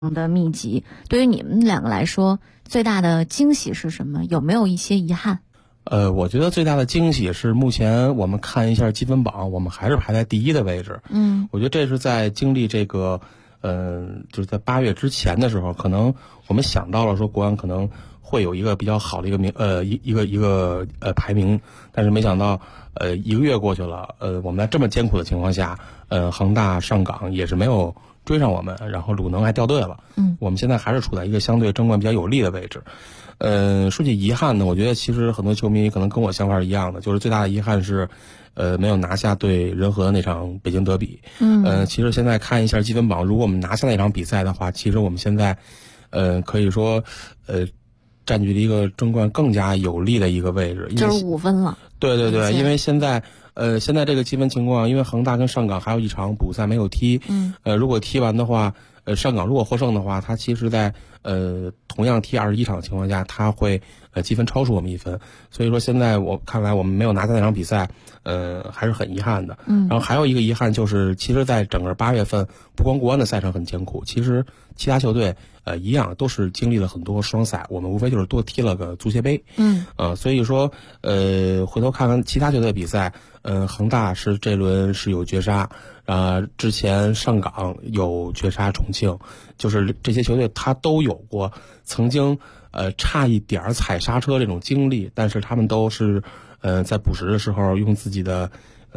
的密集，对于你们两个来说，最大的惊喜是什么？有没有一些遗憾？ 我觉得最大的惊喜是目前我们看一下积分榜，我们还是排在第一的位置。我觉得这是在经历这个，就是在8月之前的时候，可能我们想到了说国安可能会有一个比较好的一个排名，但是没想到1个月过去了，我们在这么艰苦的情况下，恒大、上港也是没有追上我们，然后鲁能还掉队了。我们现在还是处在一个相对争冠比较有利的位置。说起遗憾呢，我觉得其实很多球迷可能跟我想法是一样的，就是最大的遗憾是，没有拿下对仁和的那场北京德比。其实现在看一下积分榜，如果我们拿下那场比赛的话，其实我们现在，可以说，占据了一个争冠更加有利的一个位置， 就是5分了。 对，因为现在这个积分情况，因为恒大跟上港还有一场补赛没有踢。如果踢完的话，上港如果获胜的话，他其实在同样踢21场的情况下，他会积分超出我们1分。所以说现在我看来我们没有拿下那场比赛，还是很遗憾的。然后还有一个遗憾就是，其实在整个8月份，不光国安的赛程很艰苦，其实其他球队一样都是经历了很多双赛，我们无非就是多踢了个足协杯。所以说回头看看其他球队比赛，恒大是这轮是有绝杀。之前上港有绝杀重庆，就是这些球队他都有过曾经差一点踩刹车这种经历，但是他们都是在补时的时候用自己的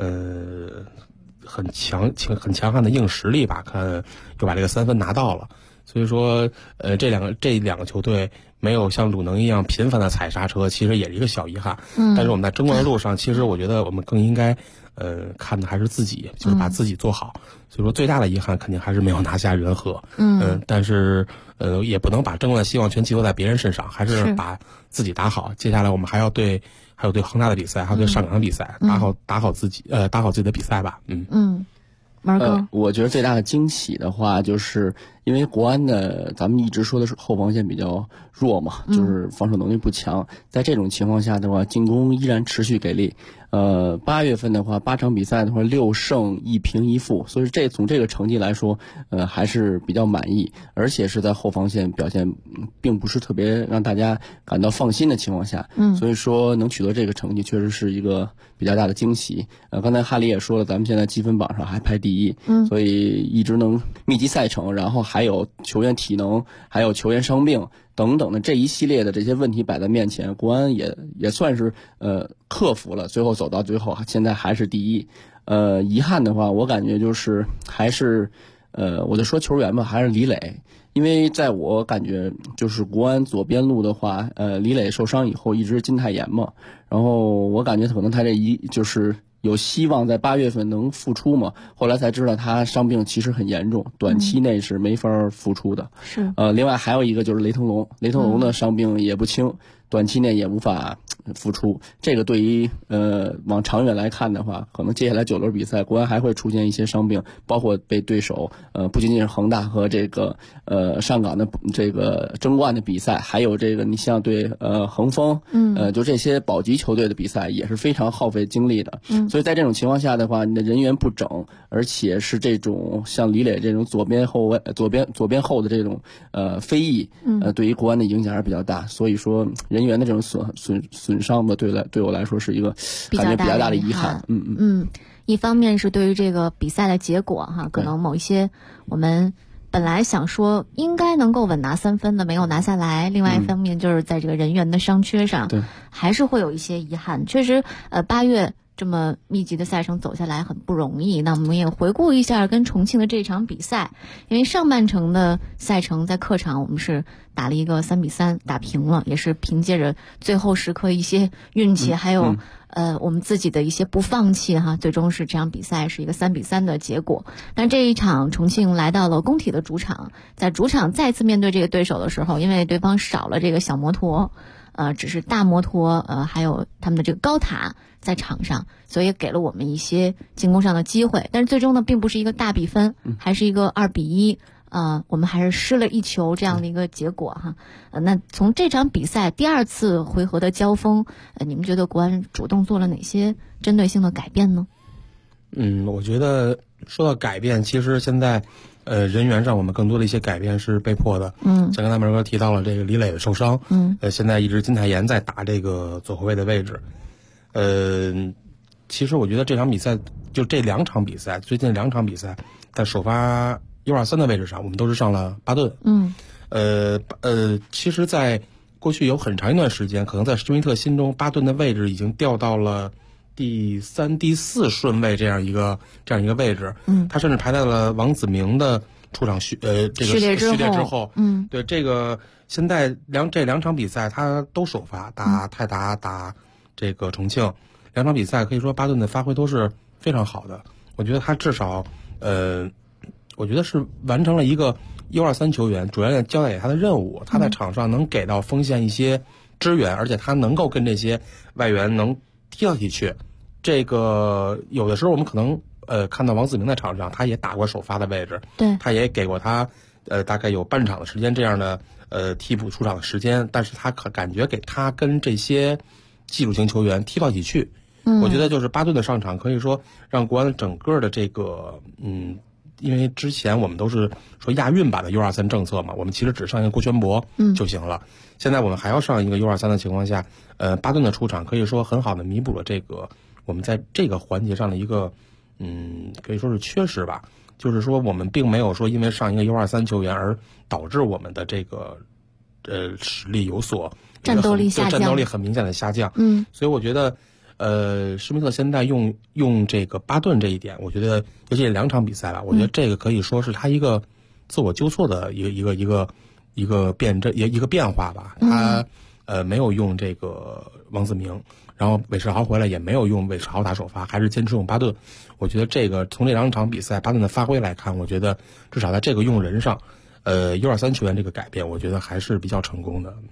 很强悍的硬实力吧，就把这个3分拿到了。所以说这两个球队没有像鲁能一样频繁的踩刹车，其实也是一个小遗憾。但是我们在争冠的路上，其实我觉得我们更应该看的还是自己，就是把自己做好。所以说最大的遗憾肯定还是没有拿下仁和。但是也不能把争冠的希望全寄托在别人身上，还是把自己打好。接下来我们还有对恒大的比赛，还有对上港的比赛，打好自己的比赛吧。 马哥， 我觉得最大的惊喜的话，就是因为国安的咱们一直说的是后防线比较弱嘛，就是防守能力不强。在这种情况下的话，进攻依然持续给力。8月份的话，8场比赛的话，6胜1平1负，所以从这个成绩来说，还是比较满意，而且是在后防线表现并不是特别让大家感到放心的情况下，所以说能取得这个成绩确实是一个比较大的惊喜。刚才哈里也说了，咱们现在积分榜上还排第一，所以一直能密集赛程，然后还有球员体能，还有球员伤病等等的这一系列的这些问题摆在面前，国安也算是克服了，最后走到最后，现在还是第一。遗憾的话，我感觉就是还是我就说球员吧，还是李磊，因为在我感觉就是国安左边路的话，李磊受伤以后一直是金泰妍嘛，然后我感觉可能他就是有希望在8月份能复出嘛，后来才知道他伤病其实很严重，短期内是没法复出的。 是另外还有一个就是雷腾龙的伤病也不轻，短期内也无法复出。这个对于往长远来看的话，可能接下来9轮比赛，国安还会出现一些伤病，包括被对手不仅仅是恒大和这个上港的这个争冠的比赛，还有这个你像对恒丰，就这些保级球队的比赛也是非常耗费精力的。所以在这种情况下的话，你的人员不整，而且是这种像李磊这种左边后的这种非议，对于国安的影响还是比较大。所以说人员的这种损伤吧，对我来说是一个感觉比较大的遗憾。 一方面是对于这个比赛的结果哈，可能某一些我们本来想说应该能够稳拿3分的没有拿下来，另外一方面就是在这个人员的伤缺上，还是会有一些遗憾。确实8月这么密集的赛程走下来很不容易。那我们也回顾一下跟重庆的这场比赛，因为上半程的赛程在客场我们是打了一个3-3打平了，也是凭借着最后时刻一些运气，还有我们自己的一些不放弃哈，最终是这场比赛是一个3-3的结果。但这一场重庆来到了工体的主场，在主场再次面对这个对手的时候，因为对方少了这个小摩托，只是大摩托还有他们的这个高塔在场上，所以给了我们一些进攻上的机会，但是最终呢并不是一个大比分，还是一个2-1。我们还是失了1球这样的一个结果哈。那从这场比赛第2次回合的交锋，你们觉得国安主动做了哪些针对性的改变呢？ 我觉得说到改变，其实现在人员上我们更多的一些改变是被迫的。像刚才门哥提到了这个李磊的受伤，现在一直金泰妍在打这个左后卫的位置。其实我觉得这场比赛就这2场比赛，最近2场比赛，在首发U23的位置上，我们都是上了巴顿。其实在过去有很长一段时间，可能在施密特心中，巴顿的位置已经掉到了第3、第4顺位这样一个位置。他甚至排在了王子铭的出场这个序列之后。对，这个现在这2场比赛他都首发，打泰达，打这个重庆，2场比赛可以说巴顿的发挥都是非常好的。我觉得他至少我觉得是完成了一个U23球员主教练交代给他的任务，他在场上能给到锋线一些支援，而且他能够跟这些外援能踢来踢去。这个有的时候我们可能看到王子铭在场上，他也打过首发的位置， 对， 他也给过他大概有半场的时间这样的替补出场的时间，但是他感觉给他跟这些技术型球员踢到一起去。我觉得就是巴顿的上场可以说让国安整个的这个因为之前我们都是说亚运版的 U23 政策嘛，我们其实只上一个郭全博就行了。现在我们还要上一个 U23 的情况下，巴顿的出场可以说很好的弥补了这个我们在这个环节上的一个可以说是缺失吧。就是说我们并没有说因为上一个 U23 球员而导致我们的这个实力有所战斗力下降， 战斗力很明显的下降。所以我觉得施密特现在用这个巴顿这一点，我觉得尤其是2场比赛吧，我觉得这个可以说是他一个自我纠错的一个变化吧。他没有用这个王子铭，然后韦世豪回来也没有用韦世豪打首发，还是坚持用巴顿。我觉得这个从这2场比赛巴顿的发挥来看，我觉得至少在这个用人上，U23球员这个改变，我觉得还是比较成功的。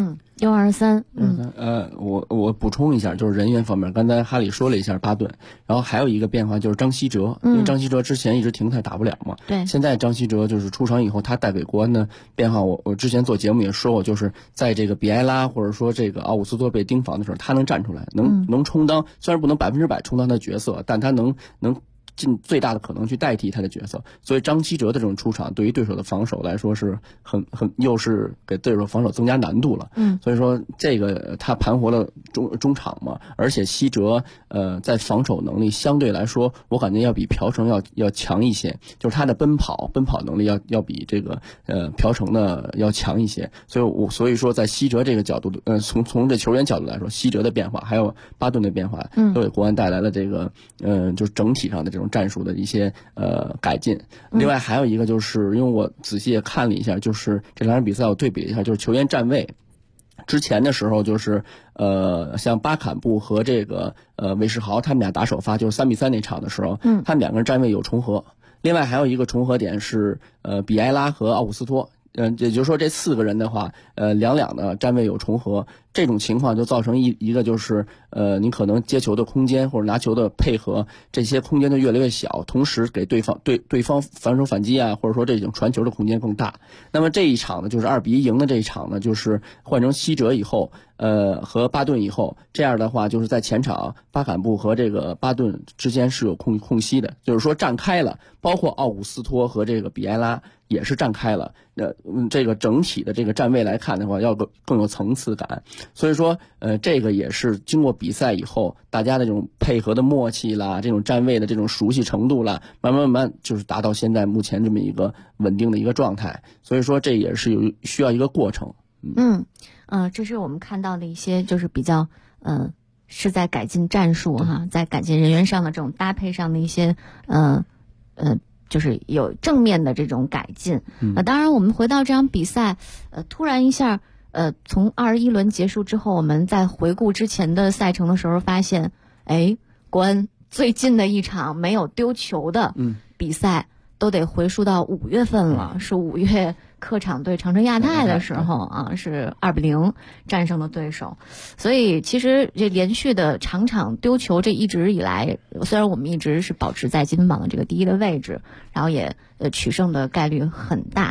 U23， 我补充一下，就是人员方面，刚才哈里说了一下巴顿，然后还有一个变化就是张稀哲，因为张稀哲之前一直停赛打不了嘛， 对， 现在张稀哲就是出场以后，他带给国安的变化，我之前做节目也说过，就是在这个比埃拉或者说这个奥古斯托被盯防的时候，他能站出来，能充当，虽然不能100%充当他的角色，但他能尽最大的可能去代替他的角色，所以张稀哲的这种出场对于对手的防守来说是又是给对手防守增加难度了。所以说这个他盘活了中场嘛，而且稀哲在防守能力相对来说，我感觉要比朴成要强一些，就是他的奔跑能力要比这个朴成的要强一些。所以说在稀哲这个角度从这球员角度来说，稀哲的变化还有巴顿的变化，都给国安带来了这个就是整体上的这种战术的一些改进。另外还有一个就是因为我仔细也看了一下，就是这2场比赛我对比了一下，就是球员站位。之前的时候就是像巴坎布和这个韦世豪他们俩打首发，就是3-3那场的时候，他们2个人站位有重合。另外还有一个重合点是比埃拉和奥古斯托。也就是说这4个人的话，2的站位有重合，这种情况就造成一个就是你可能接球的空间或者拿球的配合，这些空间就越来越小，同时给对方反手反击啊，或者说这种传球的空间更大。那么这一场呢，就是2-1赢的这一场呢，就是换成稀哲以后和巴顿以后，这样的话就是在前场巴坎布和这个巴顿之间是有空隙的，就是说站开了，包括奥古斯托和这个比埃拉也是站开了。这个整体的这个站位来看的话，要更有层次感。所以说这个也是经过比赛以后，大家的这种配合的默契啦，这种站位的这种熟悉程度啦，慢慢就是达到现在目前这么一个稳定的一个状态。所以说这也是需要一个过程。 这是我们看到的一些就是比较是在改进战术哈，在改进人员上的这种搭配上的一些就是有正面的这种改进。当然我们回到这场比赛，突然一下从21轮结束之后，我们在回顾之前的赛程的时候发现，国安最近的一场没有丢球的比赛都得回溯到5月份了，是5月客场对长春亚泰的时候啊，是2-0战胜了对手。所以其实这连续的场丢球，这一直以来，虽然我们一直是保持在积分榜的这个第1的位置，然后也取胜的概率很大，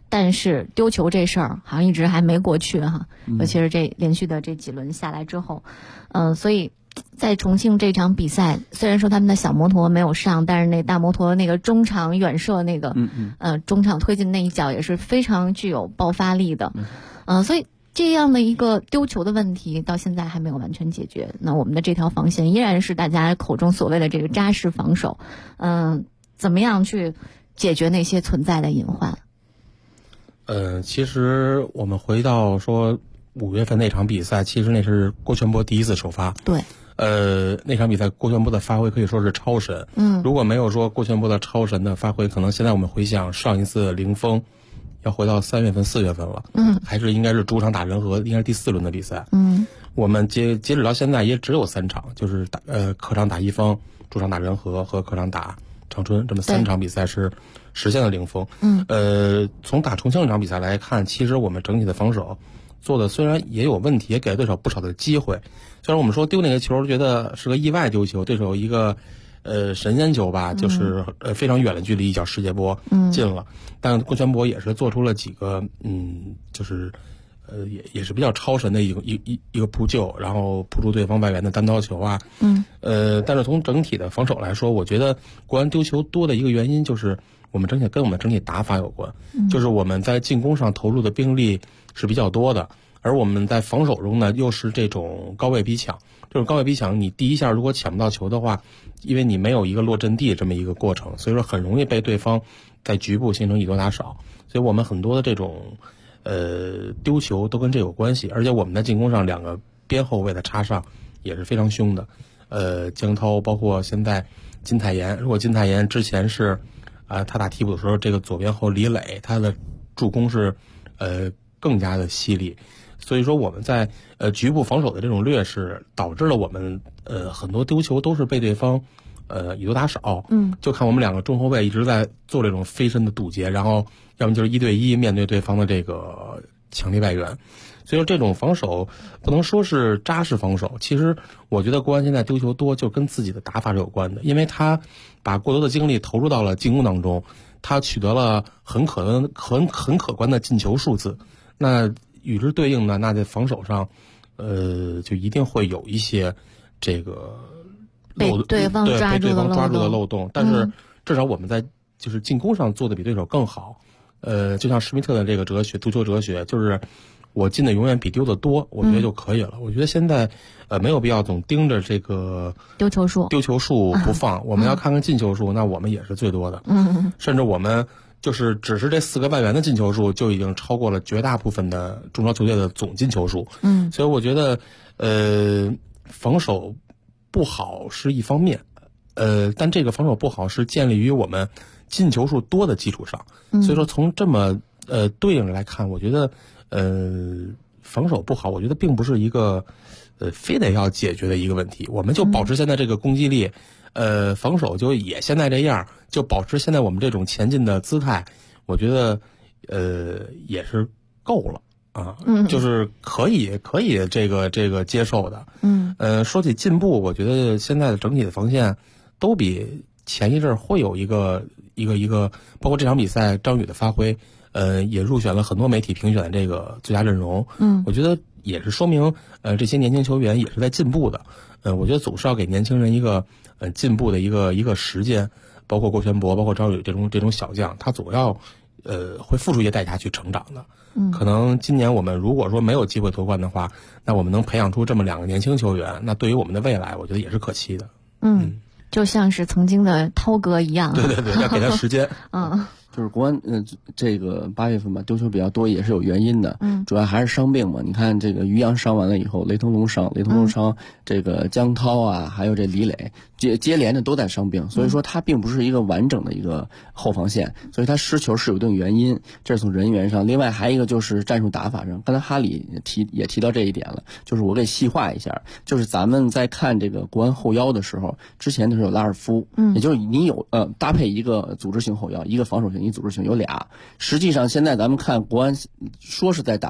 但是丢球这事儿好像一直还没过去哈，尤其是这连续的这几轮下来之后，所以在重庆这场比赛，虽然说他们的小摩托没有上，但是那大摩托那个中场远射那个，中场推进那一脚也是非常具有爆发力的，所以这样的一个丢球的问题到现在还没有完全解决。那我们的这条防线依然是大家口中所谓的这个扎实防守，怎么样去解决那些存在的隐患？ 其实我们回到说5月份那场比赛，其实那是郭全波第一次首发。 对。 那场比赛郭全波的发挥可以说是超神。如果没有说郭全波的超神的发挥，可能现在我们回想上一次零封，要回到3月份、4月份了。还是应该是主场打人和，应该是第4轮的比赛。我们截止到现在也只有3场，就是客场打一方，主场打人和和客场打长春，这么3场比赛是实现了零封。从打重庆这场比赛来看，其实我们整体的防守做的虽然也有问题，也给了对手不少的机会。虽然我们说丢那个球觉得是个意外丢球，对手一个神仙球吧，就是非常远的距离一脚世界波进了，但郭全波也是做出了几个就是也是比较超神的一个扑救，然后扑出对方外援的单刀球啊。但是从整体的防守来说，我觉得国安丢球多的一个原因就是我们跟我们整体打法有关，就是我们在进攻上投入的兵力是比较多的，而我们在防守中呢又是这种高位逼抢。这种高位逼抢，你第一下如果抢不到球的话，因为你没有一个落阵地这么一个过程，所以说很容易被对方在局部形成以多打少。所以我们很多的这种丢球都跟这有关系，而且我们在进攻上2个边后卫的插上也是非常凶的。江涛包括现在金泰妍，如果金泰妍之前是他打替补的时候，这个左边后李磊他的助攻是更加的犀利。所以说我们在局部防守的这种劣势，导致了我们很多丢球都是被对方以多打少。就看我们2个中后卫一直在做这种飞身的堵截，然后要么就是1对1面对对方的这个强力外援。所以说这种防守不能说是扎实防守，其实我觉得国安现在丢球多就跟自己的打法是有关的，因为他把过多的精力投入到了进攻当中，他取得了很可观的进球数字。那与之对应的，那在防守上就一定会有一些这个被对方抓住的漏洞。但是至少我们在就是进攻上做的比对手更好。就像施密特的这个哲学，足球哲学，就是我进的永远比丢的多，我觉得就可以了。我觉得现在没有必要总盯着这个丢球数不放，我们要看看进球数，那我们也是最多的。甚至我们就是只是这4个外援的进球数就已经超过了绝大部分的中超球队的总进球数。所以我觉得防守不好是一方面，但这个防守不好是建立于我们进球数多的基础上。所以说从这么对应来看，我觉得防守不好，我觉得并不是一个非得要解决的一个问题。我们就保持现在这个攻击力，防守就也现在这样，就保持现在我们这种前进的姿态，我觉得也是够了啊。就是可以这个接受的。说起进步，我觉得现在的整体的防线都比前一阵会有一个，包括这场比赛张宇的发挥，也入选了很多媒体评选的这个最佳阵容。我觉得也是说明这些年轻球员也是在进步的。我觉得总是要给年轻人一个进步的一个时间，包括郭全博，包括张宇这种小将，他总要会付出一些代价去成长的。可能今年我们如果说没有机会夺冠的话，那我们能培养出这么2个年轻球员，那对于我们的未来，我觉得也是可期的。 就像是曾经的涛哥一样。 对，要给他时间。 就是国安这个8月份吧丢球比较多也是有原因的，主要还是伤病嘛。你看这个于洋伤完了以后，雷腾龙伤，这个江涛啊，还有这李磊接连的都在伤病，所以说他并不是一个完整的一个后防线，所以他失球是有一定原因，这是从人员上。另外还有一个就是战术打法上，刚才哈里也提到这一点了，就是我给细化一下，就是咱们在看这个国安后腰的时候，之前的时候有拉尔夫，也就是你有搭配一个组织型后腰，一个防守型，一组织型，有俩。实际上现在咱们看国安说是在打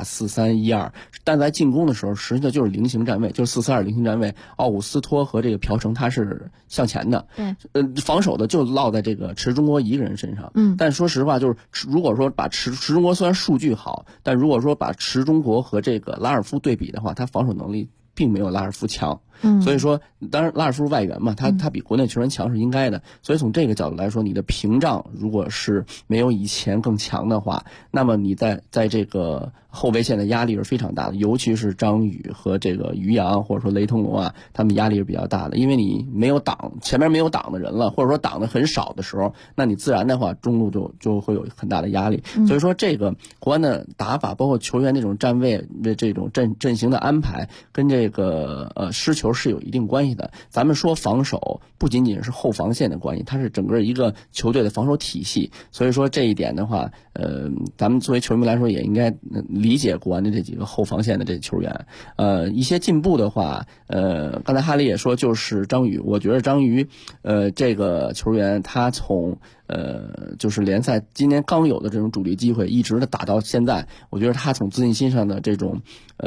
4-3-1-2，但在进攻的时候，实际上就是菱形站位，就是4-4-2菱形站位。奥古斯托和这个朴成他是向前的， 对， 防守的就落在这个池中国一个人身上。但说实话，就是如果说把池中国虽然数据好，但如果说把池中国和这个拉尔夫对比的话，他防守能力并没有拉尔夫强。所以说，当然拉尔夫是外援嘛，他比国内球员强是应该的。所以从这个角度来说，你的屏障如果是没有以前更强的话，那么你在这个后卫线的压力是非常大的，尤其是张宇和这个于洋或者说雷腾龙啊，他们压力是比较大的，因为你没有挡，前面没有挡的人了，或者说挡的很少的时候，那你自然的话中路就会有很大的压力。所以说这个国安的打法，包括球员那种站位的这种阵型的安排，跟这个失球是有一定关系的。咱们说防守不仅仅是后防线的关系，它是整个一个球队的防守体系。所以说这一点的话，咱们作为球迷来说也应该理解国安的这几个后防线的这球员。一些进步的话，刚才哈利也说，就是张宇，我觉得张宇这个球员他从就是联赛今年刚有的这种主力机会，一直的打到现在，我觉得他从自信心上的这种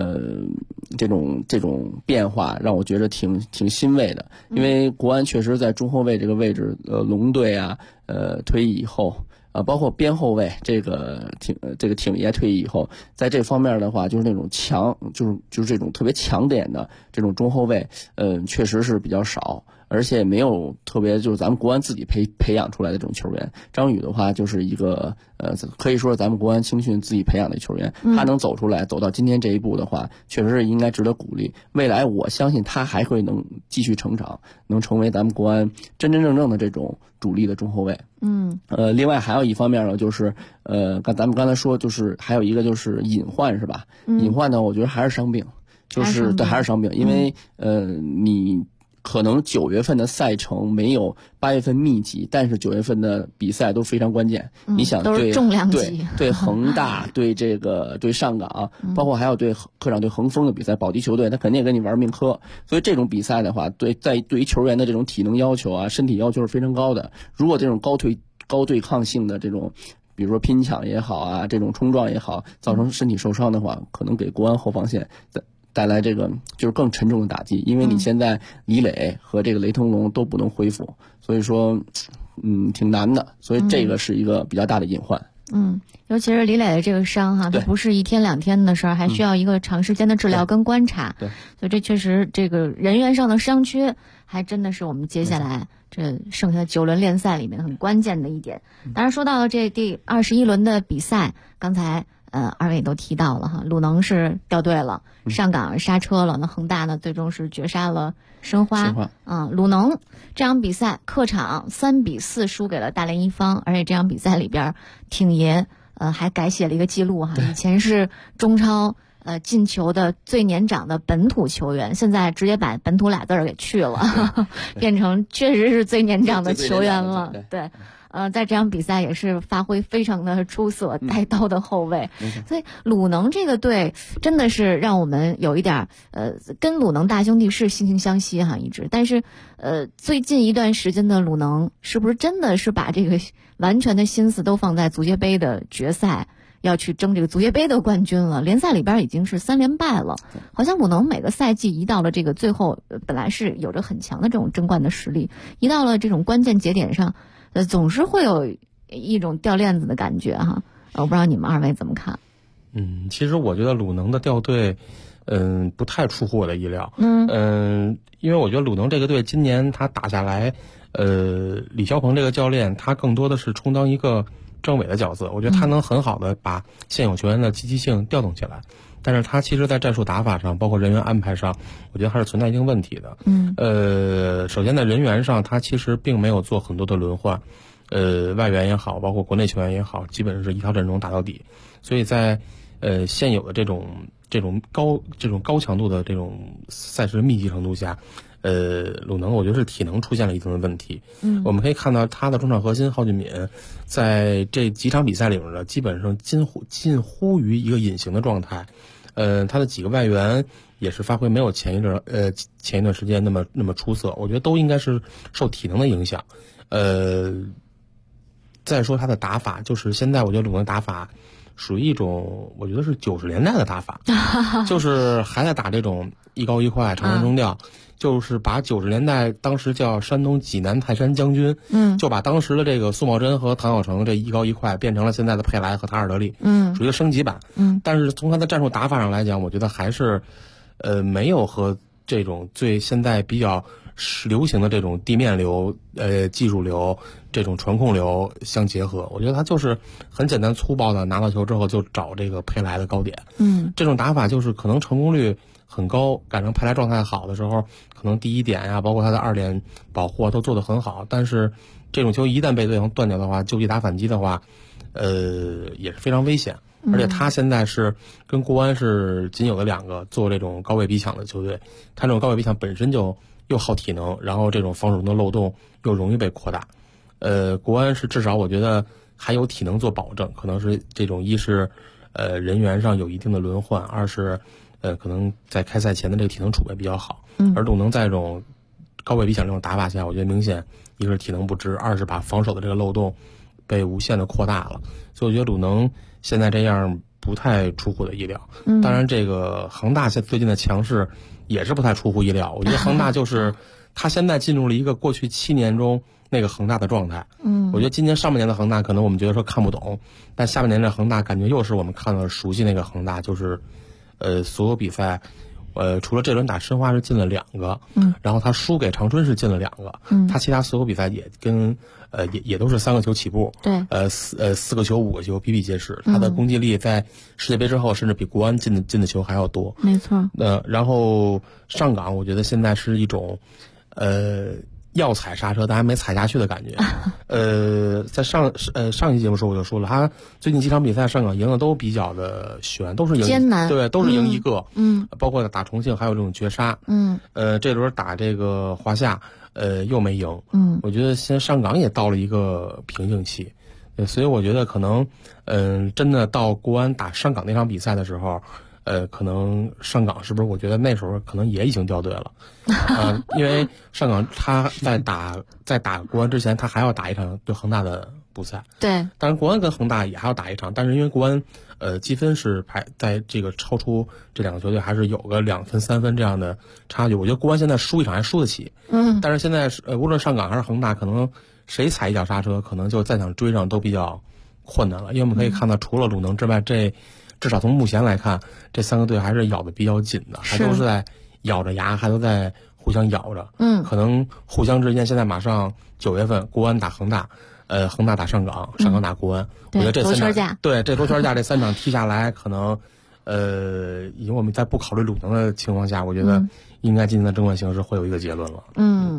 变化，让我觉得挺欣慰的。因为国安确实在中后卫这个位置，龙队啊，退役以后。包括边后卫这个挺爷退役以后，在这方面的话，就是那种强，就是这种特别强点的这种中后卫，确实是比较少，而且没有特别就是咱们国安自己培养出来的这种球员。张宇的话就是一个可以说是咱们国安青训自己培养的球员，他能走出来走到今天这一步的话，确实是应该值得鼓励。未来我相信他还会能继续成长，能成为咱们国安真正的这种主力的中后卫。另外还有一方面呢，就是咱们刚才说，就是还有一个就是隐患是吧？隐患呢，我觉得还是伤病，就是对，还是伤病，因为你可能9月份的赛程没有8月份密集，但是9月份的比赛都非常关键。你想都是重量级， 对恒大，对上港，包括还有对客场对恒丰的比赛，保级球队他肯定也跟你玩命磕。所以这种比赛的话，对于球员的这种体能要求啊、身体要求是非常高的。如果这种高对抗性的这种，比如说拼抢也好啊，这种冲撞也好，造成身体受伤的话，可能给国安后防线带来这个就是更沉重的打击。因为你现在李磊和这个雷腾龙都不能恢复，所以说挺难的，所以这个是一个比较大的隐患。 尤其是李磊的这个伤哈，它不是1天2天的事儿，还需要一个长时间的治疗跟观察。 对， 所以这确实这个人员上的伤缺，还真的是我们接下来这剩下的9轮联赛里面很关键的一点。当然说到了这第21轮的比赛，刚才二位都提到了哈，鲁能是掉队了，上港刹车了，那恒大呢最终是绝杀了申花。鲁能这场比赛客场3-4输给了大连一方，而且这场比赛里边挺爷还改写了一个记录哈，以前是中超进球的最年长的本土球员，现在直接把本土俩字儿给去了，变成确实是最年长的球员了。对。在这场比赛也是发挥非常的出色，带刀的后卫。所以鲁能这个队真的是让我们有一点跟鲁能大兄弟是惺惺相惜哈，一直。但是最近一段时间的鲁能是不是真的是把这个完全的心思都放在足协杯的决赛，要去争这个足协杯的冠军了？联赛里边已经是3连败了，好像鲁能每个赛季一到了这个最后，本来是有着很强的这种争冠的实力，一到了这种关键节点上，总是会有一种掉链子的感觉哈。我不知道你们二位怎么看？ 其实我觉得鲁能的掉队，不太出乎我的意料。因为我觉得鲁能这个队今年他打下来，李霄鹏这个教练他更多的是充当一个政委的角色，我觉得他能很好的把现有球员的积极性调动起来。但是他其实在战术打法上，包括人员安排上，我觉得还是存在一定问题的。首先在人员上，他其实并没有做很多的轮换，外援也好，包括国内球员也好，基本是一套阵容打到底。所以在现有的这种高强度的这种赛事密集程度下，鲁能我觉得是体能出现了一定的问题。我们可以看到他的中场核心蒿俊闵在这几场比赛里面呢，基本上近乎于一个隐形的状态。他的几个外援也是发挥没有前一段时间那么出色，我觉得都应该是受体能的影响。再说他的打法，就是现在我觉得鲁能打法属于一种我觉得是90年代的打法，就是还在打这种一高一快长传中调。就是把90年代当时叫山东济南泰山将军，就把当时的这个苏茂贞和唐小成这一高一快变成了现在的佩莱和塔尔德利，属于升级版。但是从他的战术打法上来讲，我觉得还是，没有和这种最现在比较流行的这种地面流、技术流、这种传控流相结合。我觉得他就是很简单粗暴的拿到球之后就找这个佩莱的高点。这种打法就是可能成功率很高，赶上佩莱状态好的时候，可能第一点呀，包括他的2点保护都做得很好。但是这种球一旦被对方断掉的话，就地打反击的话，也是非常危险。而且他现在是跟国安是仅有的2个做这种高位逼抢的球队，他这种高位逼抢本身就又耗体能，然后这种防守中的漏洞又容易被扩大。国安是至少我觉得还有体能做保证，可能是这种一是人员上有一定的轮换，二是可能在开赛前的这个体能储备比较好。而鲁能在这种高位逼抢这种打法下，我觉得明显一是体能不支，二是把防守的这个漏洞被无限的扩大了。所以我觉得鲁能现在这样不太出乎我的意料。当然这个恒大最近的强势也是不太出乎意料。我觉得恒大就是他现在进入了一个过去7年中那个恒大的状态。我觉得今年上半年的恒大可能我们觉得说看不懂，但下半年的恒大感觉又是我们看到熟悉那个恒大，就是所有比赛除了这轮打申花是进了2个，然后他输给长春是进了2个，他其他所有比赛也跟也都是3个球起步， 对 ，4个球5个球比比皆是。他的攻击力在世界杯之后甚至比国安进的球还要多， 没错。 然后上港我觉得现在是一种要踩刹车但还没踩下去的感觉。在上一期节目时候我就说了，他最近几场比赛上港赢的都比较的悬，都是赢艰难， 对，都是赢1个，包括打重庆还有这种绝杀，这轮打这个华夏，又没赢，我觉得现在上港也到了一个瓶颈期，所以我觉得可能，真的到国安打上港那场比赛的时候。可能上港是不是？我觉得那时候可能也已经掉队了，因为上港他在打国安之前，他还要打一场对恒大的补赛。 对， 当然国安跟恒大也还要打一场，但是因为国安积分是排在这个超出这2个球队还是有个2分3分这样的差距。我觉得国安现在输一场还输得起，但是现在无论上港还是恒大，可能谁踩一脚刹车，可能就再想追上都比较困难了。因为我们可以看到，除了鲁能之外，至少从目前来看，这3个队还是咬得比较紧的，还都是在咬着牙，还都在互相咬着。可能互相之间现在马上9月份，国安打恒大，恒大打上港，上港打国安。我觉得这3场，对，这多圈架这3场踢下来，可能以我们在不考虑鲁能的情况下，我觉得应该今年的争冠形势会有一个结论了。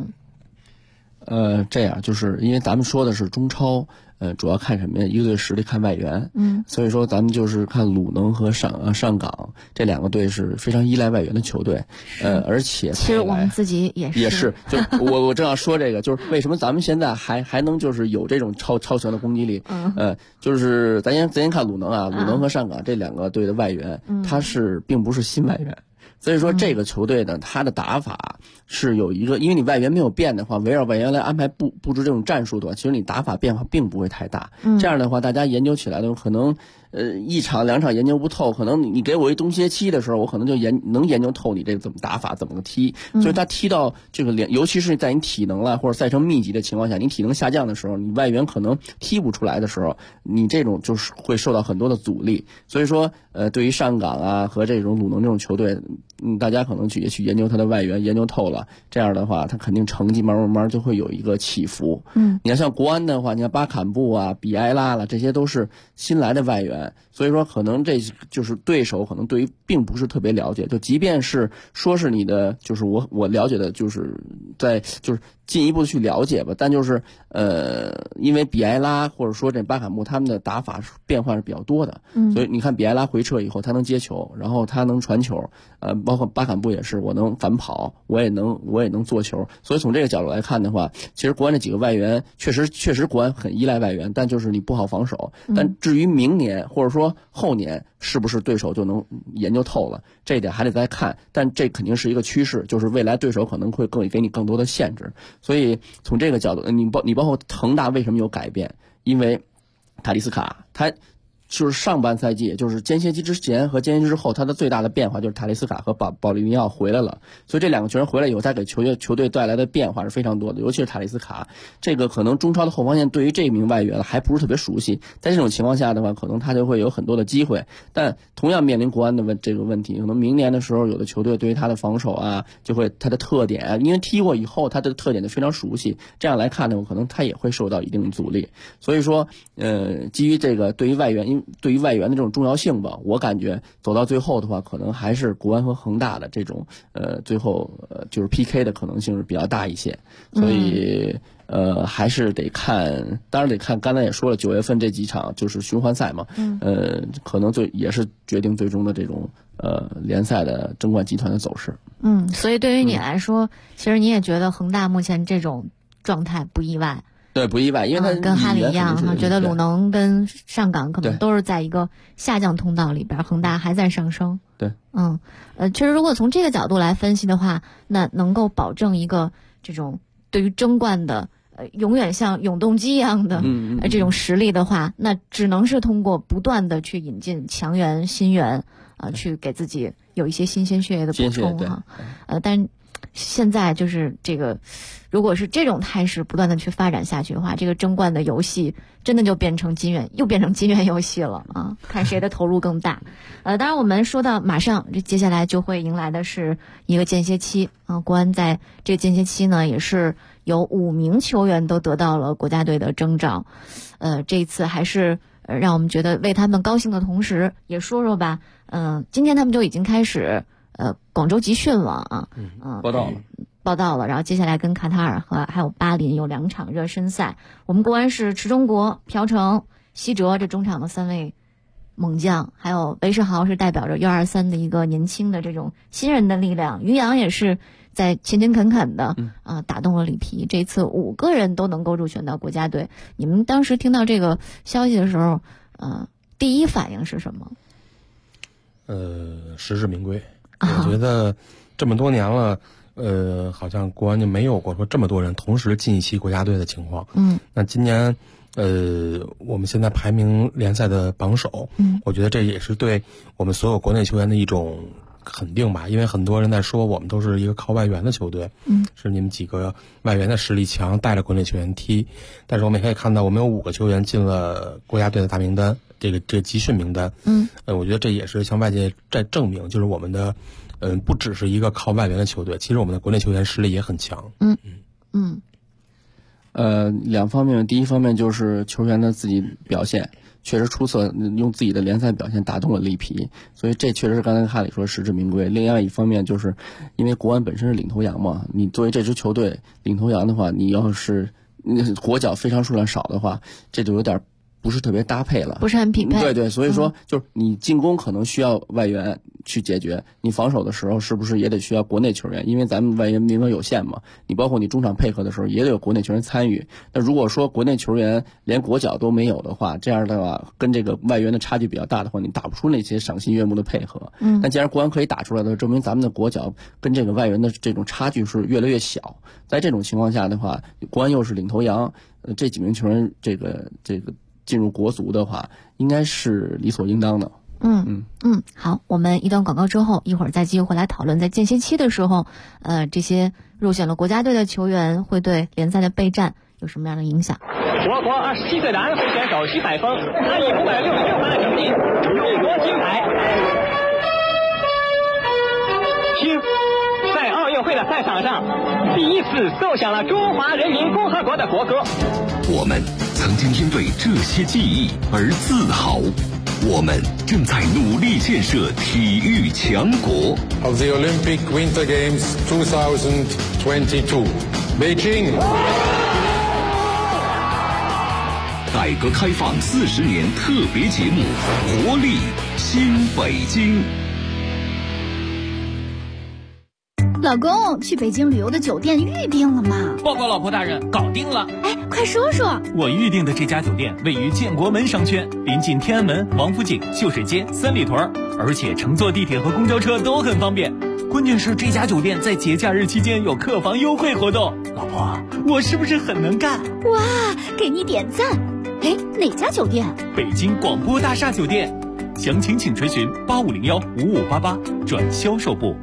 这样就是因为咱们说的是中超。主要看什么呀？一个队实力看外援，所以说咱们就是看鲁能和上港这2个队是非常依赖外援的球队，而且其实我们自己也是， 就我正要说这个，就是为什么咱们现在还能就是有这种超强的攻击力，就是咱先看鲁能啊，鲁能和上港这2个队的外援，他并不是新外援。所以说这个球队呢，他的打法是有一个，因为你外援没有变的话，围绕外援来安排布置这种战术的话，其实你打法变化并不会太大。这样的话，大家研究起来的可能1场2场研究不透，可能你给我一冬歇期的时候，我可能就能研究透你这个怎么打法，怎么个踢。所以他踢到这个尤其是在你体能了或者赛程密集的情况下，你体能下降的时候，你外援可能踢不出来的时候，你这种就是会受到很多的阻力。所以说对于上港啊和这种鲁能这种球队，大家可能也去研究他的外援，研究透了，这样的话他肯定成绩慢慢就会有一个起伏。你要像国安的话，你看巴坎布啊、比埃拉了，这些都是新来的外援，所以说可能这就是对手可能对于并不是特别了解，就即便是说是你的，就是我了解的，就是就是进一步去了解吧，但就是因为比埃拉或者说这巴坎布他们的打法变化是比较多的，所以你看比埃拉回撤以后，他能接球，然后他能传球，包括巴坎布也是，我能反跑，我也能做球，所以从这个角度来看的话，其实国安这几个外援确实国安很依赖外援，但就是你不好防守。但至于明年或者说后年是不是对手就能研究透了，这一点还得再看，但这肯定是一个趋势，就是未来对手可能会给你更多的限制。所以从这个角度，你包括恒大为什么有改变？因为塔利斯卡他就是上半赛季，就是间歇期之前和间歇期之后，他的最大的变化就是塔利斯卡和保利尼奥回来了，所以这两个球员回来以后，他给球队带来的变化是非常多的，尤其是塔利斯卡，这个可能中超的后防线对于这名外援还不是特别熟悉，在这种情况下的话，可能他就会有很多的机会，但同样面临国安的这个问题，可能明年的时候，有的球队对于他的防守啊，就会他的特点，因为踢过以后，他的特点就非常熟悉，这样来看呢，可能他也会受到一定的阻力，所以说，基于这个对于外援的这种重要性吧，我感觉走到最后的话，可能还是国安和恒大的这种最后就是 PK 的可能性是比较大一些，所以还是得看，当然得看，刚才也说了，9月份这几场就是循环赛嘛，可能也是决定最终的这种联赛的争冠集团的走势。 所以对于你来说，其实你也觉得恒大目前这种状态不意外。 对，不意外，因为他跟哈里一样，觉得鲁能跟上港可能都是在一个下降通道里边，恒大还在上升。 对， 其实如果从这个角度来分析的话，那能够保证一个这种对于争冠的永远像永动机一样的这种实力的话，那只能是通过不断的去引进强援新援去给自己有一些新鲜血液的补充哈。但现在就是这个，如果是这种态势不断的去发展下去的话，这个争冠的游戏真的就变成金元游戏了啊！看谁的投入更大。当然我们说到马上接下来就会迎来的是一个间歇期啊，国安在这个间歇期呢也是有5名球员都得到了国家队的征召，这一次还是让我们觉得为他们高兴的同时，也说说吧，今天他们就已经开始广州集训了啊，报道了，然后接下来跟卡塔尔和还有巴林有2场热身赛。我们国安是池忠国、朴成、西哲这中场的3位猛将，还有韦世豪是代表着123的一个年轻的这种新人的力量，于洋也是在勤勤恳恳的打动了里皮。这次5个人都能够入选到国家队，你们当时听到这个消息的时候，第一反应是什么？ 实至名归。我觉得这么多年了，好像国安就没有过说这么多人同时进一期国家队的情况。那今年，我们现在排名联赛的榜首，我觉得这也是对我们所有国内球员的一种肯定吧。因为很多人在说我们都是一个靠外援的球队，是你们几个外援的实力强，带着国内球员踢。但是我们也可以看到，我们有5个球员进了国家队的大名单，这个集训名单。我觉得这也是向外界在证明，就是我们的。不只是一个靠外援的球队，其实我们的国内球员实力也很强。 2方面，第一方面就是球员的自己表现确实出色，用自己的联赛表现打动了里皮，所以这确实是刚才哈里说实至名归。另外一方面，就是因为国安本身是领头羊嘛，你作为这支球队领头羊的话，你要是国脚非常数量少的话，这就有点不是特别搭配了， 不是很匹配。 对，所以说就是你进攻可能需要外援去解决，你防守的时候是不是也得需要国内球员？因为咱们外援名额有限嘛，你包括你中场配合的时候也得有国内球员参与。那如果说国内球员连国脚都没有的话，这样的话跟这个外援的差距比较大的话，你打不出那些赏心悦目的配合。但既然国安可以打出来的，证明咱们的国脚跟这个外援的这种差距是越来越小。在这种情况下的话，国安又是领头羊，这几名球员这个进入国足的话，应该是理所应当的。 好，我们一段广告之后，一会儿再继续回来讨论，在间歇期的时候，这些入选了国家队的球员会对联赛的备战有什么样的影响？ 我国27岁的安徽选手徐海峰，他以566分的成绩勇夺金牌。听，在奥运会的赛场上，第一次奏响了中华人民共和国的国歌。 我们曾经因为这些记忆而自豪。我们正在努力建设体育强国。 Of the Olympic Winter Games 2022, Beijing. 改革开放40年特别节目，活力新北京。 老公，去北京旅游的酒店预定了吗？ 报告老婆大人，搞定了。 哎，快说说。 我预定的这家酒店位于建国门商圈，临近天安门、王府井、秀水街、三里屯，而且乘坐地铁和公交车都很方便。关键是这家酒店在节假日期间有客房优惠活动。老婆，我是不是很能干？ 哇，给你点赞。 哎，哪家酒店？ 北京广播大厦酒店，详情请垂询8501-5588转销售部。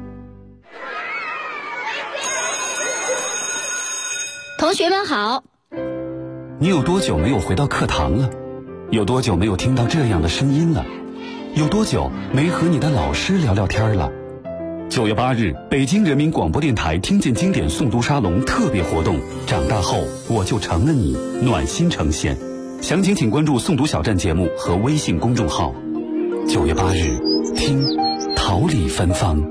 同学们好。 你有多久没有回到课堂了？有多久没有听到这样的声音了？有多久没和你的老师聊聊天了？9月8日，北京人民广播电台听见经典诵读沙龙特别活动，长大后我就成了你，暖心呈现。详情请关注诵读小站节目和微信公众号。9月8日，听桃李芬芳。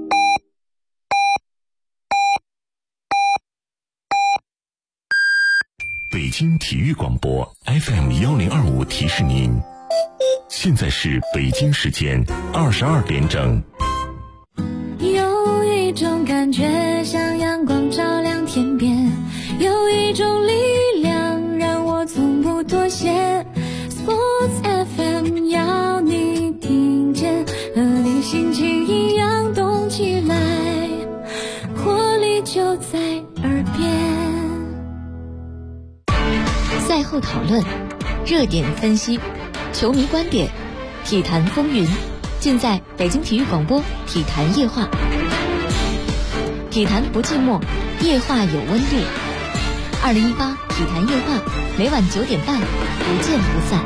北京体育广播 FM1025提示您，现在是北京时间22点整。 有一种感觉像阳光照亮天边，有一种力量让我从不妥协。 Sports FM 要你听见，和你心情一样动起来，活力就在耳边。 赛后讨论，热点分析，球迷观点，体坛风云，尽在北京体育广播体坛夜话。体坛不寂寞，夜话有温度。2018体坛夜话，每晚9点半，不见不散。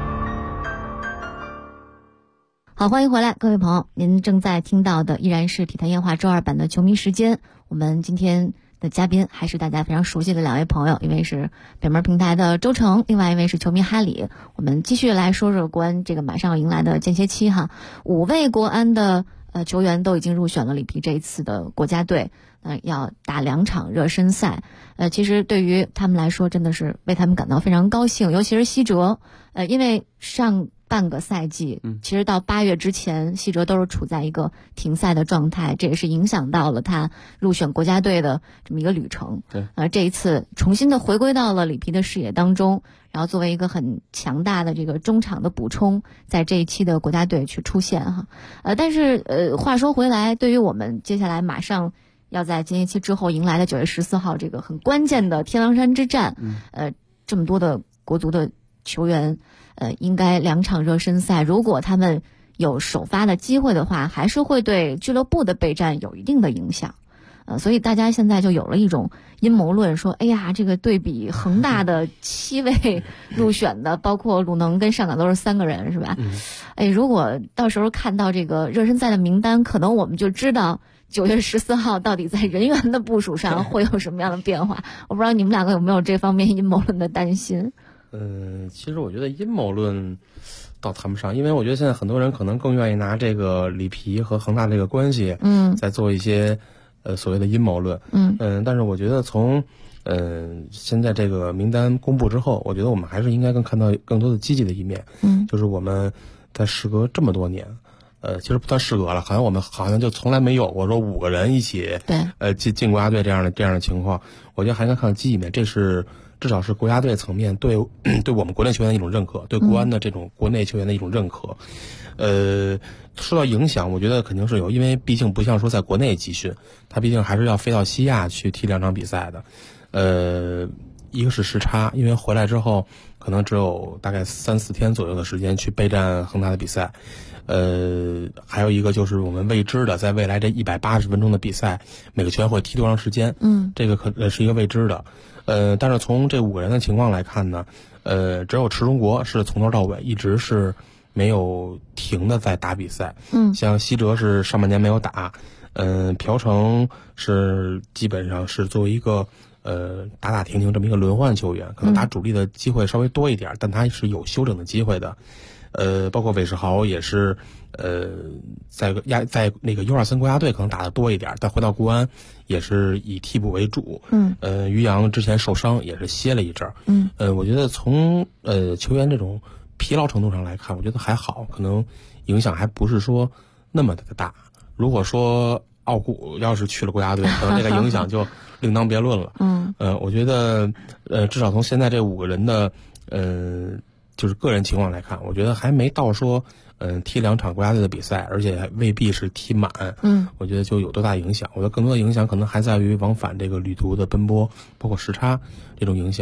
好，欢迎回来，各位朋友，您正在听到的依然是体坛夜话周二版的球迷时间。我们今天的嘉宾还是大家非常熟悉的两位朋友，一位是北门平台的周成，另外一位是球迷哈里。我们继续来说说国安这个马上要迎来的间歇期哈，5位国安的球员都已经入选了里皮这一次的国家队，要打2场热身赛。其实对于他们来说，真的是为他们感到非常高兴，尤其是西哲，因为上半个赛季，其实到8月之前，西哲都是处在一个停赛的状态，这也是影响到了他入选国家队的这么一个旅程。 对， 这一次重新的回归到了里皮的视野当中，然后作为一个很强大的这个中场的补充，在这一期的国家队去出现哈。但是话说回来，对于我们接下来马上要在间歇期之后迎来的9月14号这个很关键的天狼山之战，这么多的国足的球员，应该2场热身赛，如果他们有首发的机会的话，还是会对俱乐部的备战有一定的影响。所以大家现在就有了一种阴谋论，说哎呀，这个对比恒大的7位入选的，包括鲁能跟上港都是3个人，是吧？如果到时候看到这个热身赛的名单，可能我们就知道9月14号到底在人员的部署上会有什么样的变化。我不知道你们两个有没有这方面阴谋论的担心？ 其实我觉得阴谋论倒谈不上，因为我觉得现在很多人可能更愿意拿这个里皮和恒大这个关系，在做一些所谓的阴谋论。但是我觉得从现在这个名单公布之后，我觉得我们还是应该看到更多的积极的一面。就是我们在时隔这么多年，其实不算时隔了，好像我们就从来没有过说5个人一起进国家队这样的情况。我觉得还应该看到积极面，这是至少是国家队层面对我们国内球员的一种认可，对国安的这种国内球员的一种认可。受到影响，我觉得肯定是有，因为毕竟不像说在国内集训，他毕竟还是要飞到西亚去踢2场比赛的。一个是时差，因为回来之后可能只有大概3-4天左右的时间去备战恒大的比赛。还有一个就是我们未知的，在未来这180分钟的比赛，每个球员会踢多长时间？这个是一个未知的。但是从这5个人的情况来看呢，只有池忠国是从头到尾一直是没有停的在打比赛。像西哲是上半年没有打，朴成是基本上是作为一个打停停这么一个轮换球员，可能打主力的机会稍微多一点，但他是有休整的机会的。包括韦世豪也是，在那个U23国家队可能打得多一点，但回到国安也是以替补为主。于洋之前受伤也是歇了一阵儿。我觉得从球员这种疲劳程度上来看，我觉得还好，可能影响还不是说那么的大。如果说奥古要是去了国家队，可能这个影响就另当别论了。我觉得至少从现在这5个人的就是个人情况来看，我觉得还没到说踢2场国家队的比赛，而且未必是踢满。我觉得就有多大影响。我觉得更多的影响可能还在于往返这个旅途的奔波，包括时差这种影响。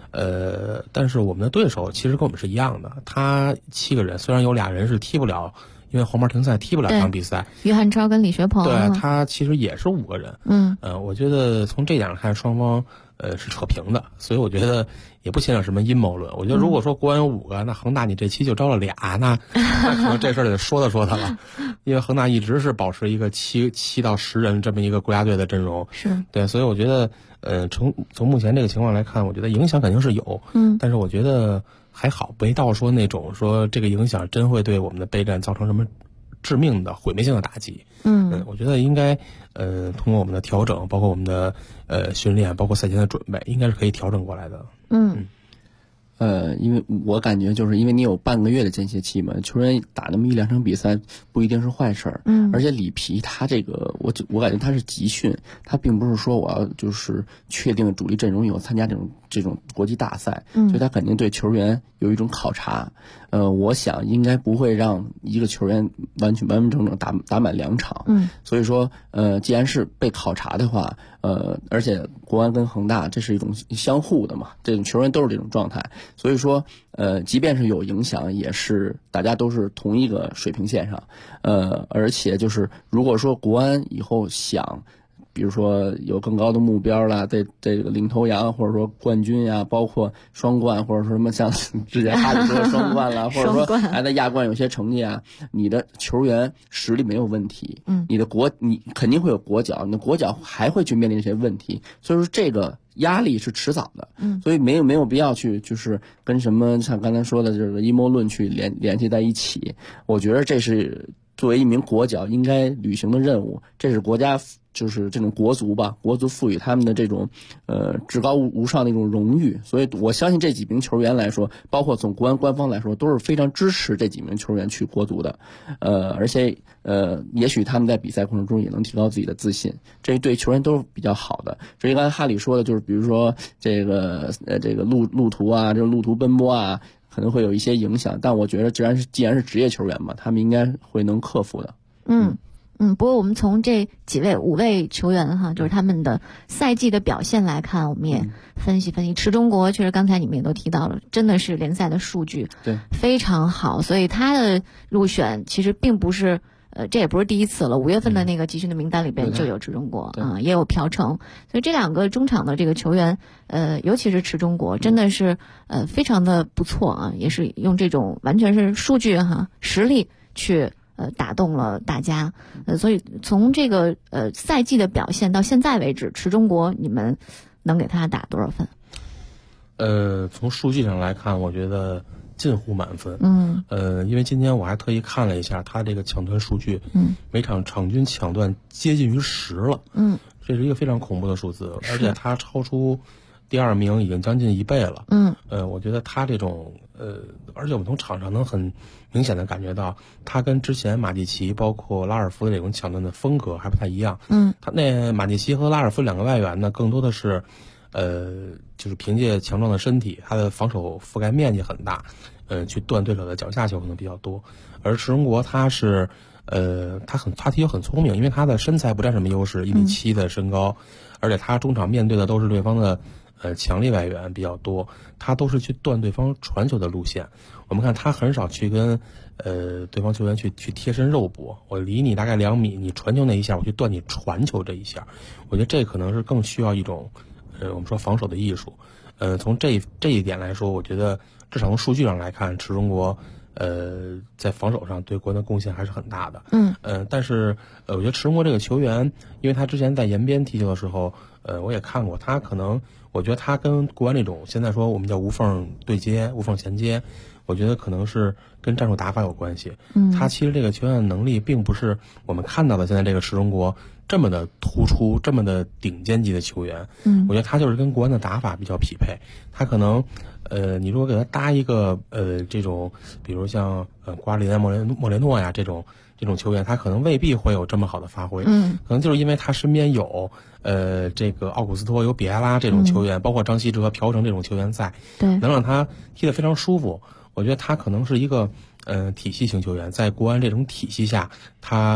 但是我们的对手其实跟我们是一样的，他7个人虽然有2人是踢不了，因为红牌停赛踢不了场比赛， 于汉超跟李学鹏， 对，他其实也是5个人。我觉得从这点上看，双方是扯平的，所以我觉得也不牵扯什么阴谋论。我觉得如果说国安有5个，那恒大你这期就招了俩，那可能这事儿得说他了，因为恒大一直是保持一个7到10人这么一个国家队的阵容， 是对，所以我觉得从目前这个情况来看，我觉得影响肯定是有，但是我觉得还好，没到说那种说这个影响真会对我们的备战造成什么致命的毁灭性的打击。我觉得应该通过我们的调整，包括我们的训练，包括赛前的准备，应该是可以调整过来的。 因为我感觉就是因为你有半个月的间歇期嘛，球员打那么1-2场比赛不一定是坏事儿。而且里皮他这个我感觉他是集训，他并不是说我要就是确定主力阵容以后参加这种国际大赛，所以他肯定对球员有一种考察。我想应该不会让一个球员完整打满2场。所以说既然是被考察的话，而且国安跟恒大这是一种相互的嘛，这种球员都是这种状态，所以说即便是有影响，也是大家都是同一个水平线上。而且就是如果说国安以后想比如说有更高的目标啦，这个领头羊或者说冠军呀，包括双冠，或者说什么像之前哈里说的双冠啦，或者说在亚冠有些成绩啊，你的球员实力没有问题，你肯定会有国脚，你的国脚还会去面临这些问题，所以说这个压力是迟早的，所以没有必要去就是跟什么像刚才说的这个阴谋论去联系在一起。我觉得这是作为一名国脚应该履行的任务，这是国家就是这种国足赋予他们的这种至高无上的一种荣誉。所以我相信这几名球员来说，包括从国安官方来说，都是非常支持这几名球员去国足的。而且也许他们在比赛过程中也能提高自己的自信，这对球员都是比较好的。至于刚才哈里说的，就是比如说这个路途啊，这种路途奔波啊，可能会有一些影响，但我觉得既然是职业球员嘛，他们应该会能克服的。 不过我们从这5位球员哈，就是他们的赛季的表现来看，我们也分析。池中国确实刚才你们也都提到了，真的是联赛的数据非常好，所以他的入选其实并不是这也不是第一次了。5月份的那个集训的名单里边就有池中国啊，也有朴成，所以这2个中场的这个球员，尤其是池中国，真的是非常的不错啊，也是用这种完全是数据实力去打动了大家。所以从这个赛季的表现到现在为止，池中国你们能给他打多少分？ 从数据上来看，我觉得近乎满分。因为今天我还特意看了一下他这个抢断数据，每场场均抢断接近于10了。这是一个非常恐怖的数字，而且他超出第2名已经将近1倍了。我觉得他这种而且我们从场上能很明显的感觉到，他跟之前马蒂奇包括拉尔夫的这种抢断的风格还不太一样。他那马蒂奇和拉尔夫2个外援呢，更多的是就是凭借强壮的身体，他的防守覆盖面积很大，去断对手的脚下球可能比较多。而池中国他是他踢球很聪明，因为他的身材不占什么优势，1.7米的身高，而且他中场面对的都是对方的强力外援比较多，他都是去断对方传球的路线。我们看他很少去跟对方球员去贴身肉搏，我离你大概2米，你传球那一下我去断你传球这一下。我觉得这可能是更需要一种我们说防守的艺术。从这一点来说，我觉得至少从数据上来看，池中国在防守上对国安的贡献还是很大的。但是我觉得池中国这个球员，因为他之前在延边踢球的时候，我也看过，他可能我觉得他跟国安这种现在说我们叫无缝对接、无缝衔接，我觉得可能是跟战术打法有关系。他其实这个球员的能力并不是我们看到的现在这个池中国这么的突出，这么的顶尖级的球员。我觉得他就是跟国安的打法比较匹配。他可能你如果给他搭一个这种比如像瓜林啊、莫雷诺呀这种球员，他可能未必会有这么好的发挥。可能就是因为他身边有这个奥古斯托、有比埃拉这种球员，包括张稀哲、朴成这种球员在，能让他踢得非常舒服。我觉得他可能是一个体系型球员，在国安这种体系下，他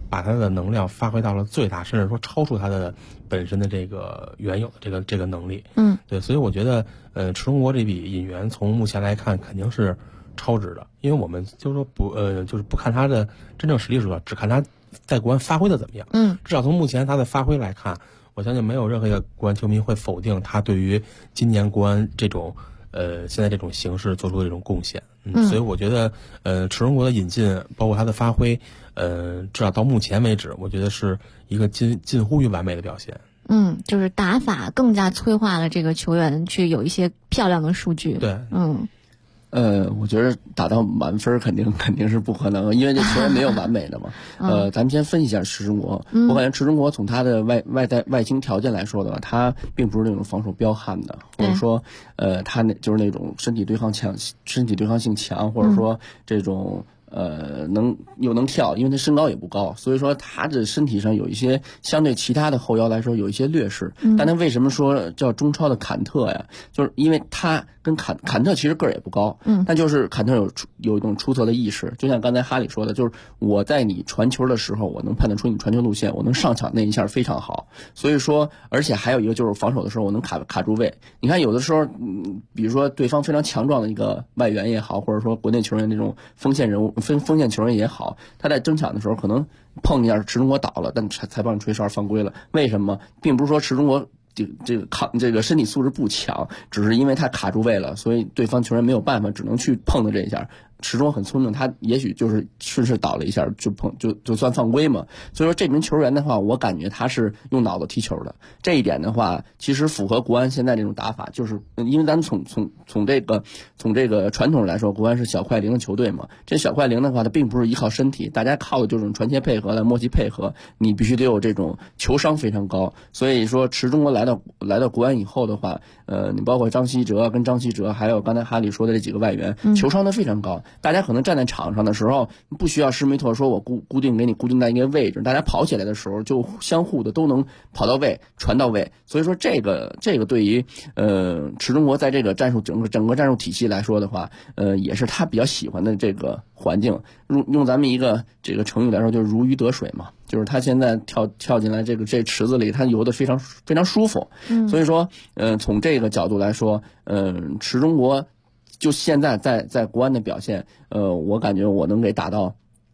把他的能量发挥到了最大，甚至说超出他的本身的这个原有的这个能力。对，所以我觉得池忠国这笔引援从目前来看肯定是超值的，因为我们就是说就是不看他的真正实力数，只看他在国安发挥的怎么样。至少从目前他的发挥来看，我相信没有任何一个国安球迷会否定他对于今年国安这种现在这种形势做出的这种贡献。所以我觉得池忠国的引进包括他的发挥，至少到目前为止，我觉得是一个近乎于完美的表现。 就是打法更加催化了这个球员去有一些漂亮的数据。 对， 我觉得打到满分肯定是不可能，因为这球员没有完美的嘛。咱们先分析一下池忠国。我感觉池忠国从他的外形条件来说的话，他并不是那种防守彪悍的，或者说他就是那种身体对抗性强，或者说这种能跳，因为他身高也不高，所以说他的身体上有一些相对其他的后腰来说有一些劣势。但他为什么说叫中超的坎特呀？就是因为他跟坎特其实个儿也不高，但就是坎特有一种出色的意识，就像刚才哈里说的，就是我在你传球的时候，我能判断出你传球路线，我能上场那一下非常好。所以说，而且还有一个就是防守的时候，我能卡住位。你看有的时候，比如说对方非常强壮的一个外援也好，或者说国内球员这种锋线人物、锋线球员也好，他在争抢的时候可能碰一下池忠国倒了，但才帮你吹哨犯规了。为什么？并不是说池忠国这个身体素质不强，只是因为他卡住位了，所以对方球员没有办法，只能去碰的这一下。池忠很聪明，他也许就是顺势倒了一下就算犯规嘛。所以说这名球员的话，我感觉他是用脑子踢球的。这一点的话，其实符合国安现在这种打法，就是因为咱们从这个传统来说，国安是小快灵的球队嘛。这小快灵的话，它并不是依靠身体，大家靠的就是传切配合的默契配合，你必须得有这种球商非常高。所以说池忠国来到国安以后的话，你包括张稀哲，还有刚才哈里说的这几个外援，球商都非常高。大家可能站在场上的时候，不需要施梅特说我固定在一个位置，大家跑起来的时候就相互的都能跑到位、传到位。所以说这个对于池忠国在这个整个战术体系来说的话，也是他比较喜欢的这个环境。用咱们一个这个成语来说，就是如鱼得水嘛，就是他现在跳进来这池子里，他游得非常非常舒服。所以说从这个角度来说，池忠国就现在在国安的表现，我感觉我能给打到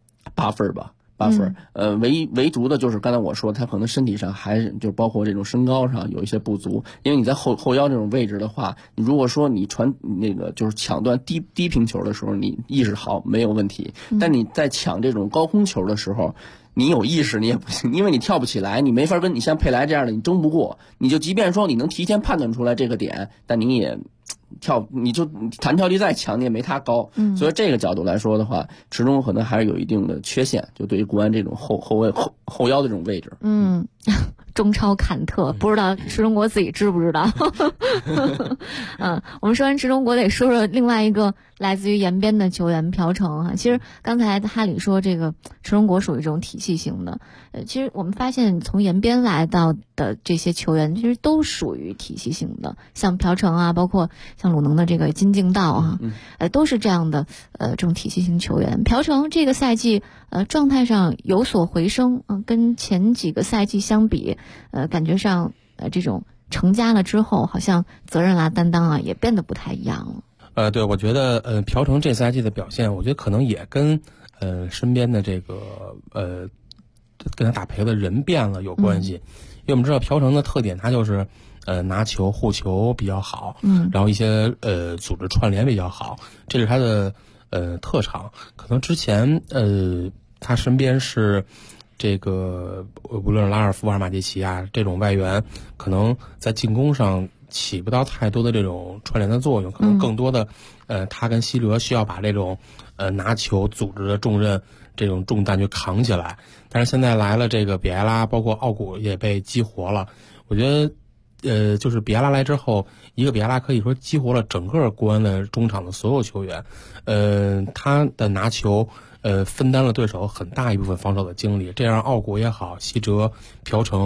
8分吧，8分。唯独的就是刚才我说，他可能身体上还是就包括这种身高上有一些不足，因为你在后腰这种位置的话，你如果说你传那个就是抢断低平球的时候，你意识好没有问题，但你在抢这种高空球的时候，你有意识你也不行，因为你跳不起来，你没法跟你像佩莱这样的你争不过，你就即便说你能提前判断出来这个点，但你也你就弹跳力再强，你也没他高。所以这个角度来说的话，池忠可能还是有一定的缺陷，就对于国安这种后腰的这种位置。 中超坎特，不知道池忠国自己知不知道？我们说完池忠国，得说说另外一个来自于延边的球员朴成哈。其实刚才哈里说这个池忠国属于这种体系型的，其实我们发现从延边来到的这些球员，其实都属于体系型的，像朴成啊，包括像鲁能的这个金敬道啊，都是这样的这种体系型球员。朴成这个赛季状态上有所回升，跟前几个赛季相比，感觉上这种成家了之后，好像责任啊、担当啊也变得不太一样了。 对，我觉得朴成这赛季的表现，我觉得可能也跟身边的这个跟他打陪的人变了有关系。因为我们知道朴成的特点，他就是拿球护球比较好，然后一些组织串联比较好，这是他的特长。可能之前他身边是这个无论是拉尔夫、马蒂奇啊这种外援，可能在进攻上起不到太多的这种串联的作用，可能更多的他跟希哲需要把这种拿球组织的重任这种重担去扛起来。但是现在来了这个比埃拉，包括奥古也被激活了。我觉得就是比埃拉来之后，一个比埃拉可以说激活了整个国安的中场的所有球员。他的拿球分担了对手很大一部分防守的精力，这样奥古也好，希哲、朴成